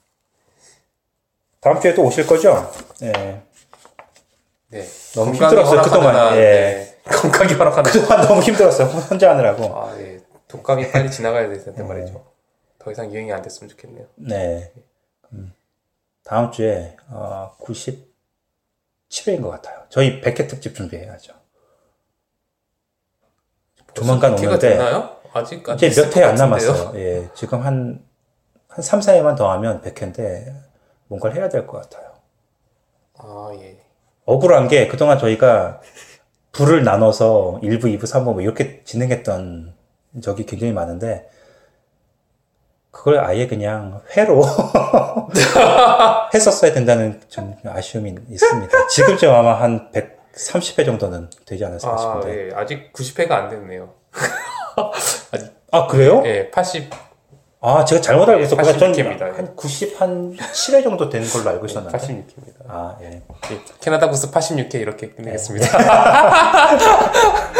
다음 주에 또 오실 거죠? 네. 네. 너무 건강이 힘들었어요, 그동안. 허락하는 한, 예. 네. 건강이 허락하는 그동안 너무 힘들었어요, 혼자 하느라고. 아, 예. 독감이 빨리 지나가야 될 텐데 말이죠. 더 이상 유행이 안 됐으면 좋겠네요. 네. 다음 주에 97회인 것 같아요. 저희 100회 특집 준비해야죠. 조만간 개가 오는데 됐나요? 아직 안 이제 됐을 몇 회 안 것 같은데요? 남았어요. 예, 지금 한 3, 4회만 더 하면 100회인데 뭔가를 해야 될 것 같아요. 아, 예. 억울한 게 그동안 저희가 부를 나눠서 1부, 2부, 3부 뭐 이렇게 진행했던 적이 굉장히 많은데 그걸 아예 그냥 회로 했었어야 된다는 좀 아쉬움이 있습니다. 지금쯤 아마 한 130회 정도는 되지 않았을까 아, 싶은데. 예. 아직 90회가 안 됐네요. 아, 그래요? 예, 80. 아, 제가 잘못 알고 있었구나. 저는 86회입니다. 한 97회 정도 된 걸로 알고 있었는데. 86회입니다. 아, 예. 캐나다 구스 86회 이렇게 끝내겠습니다.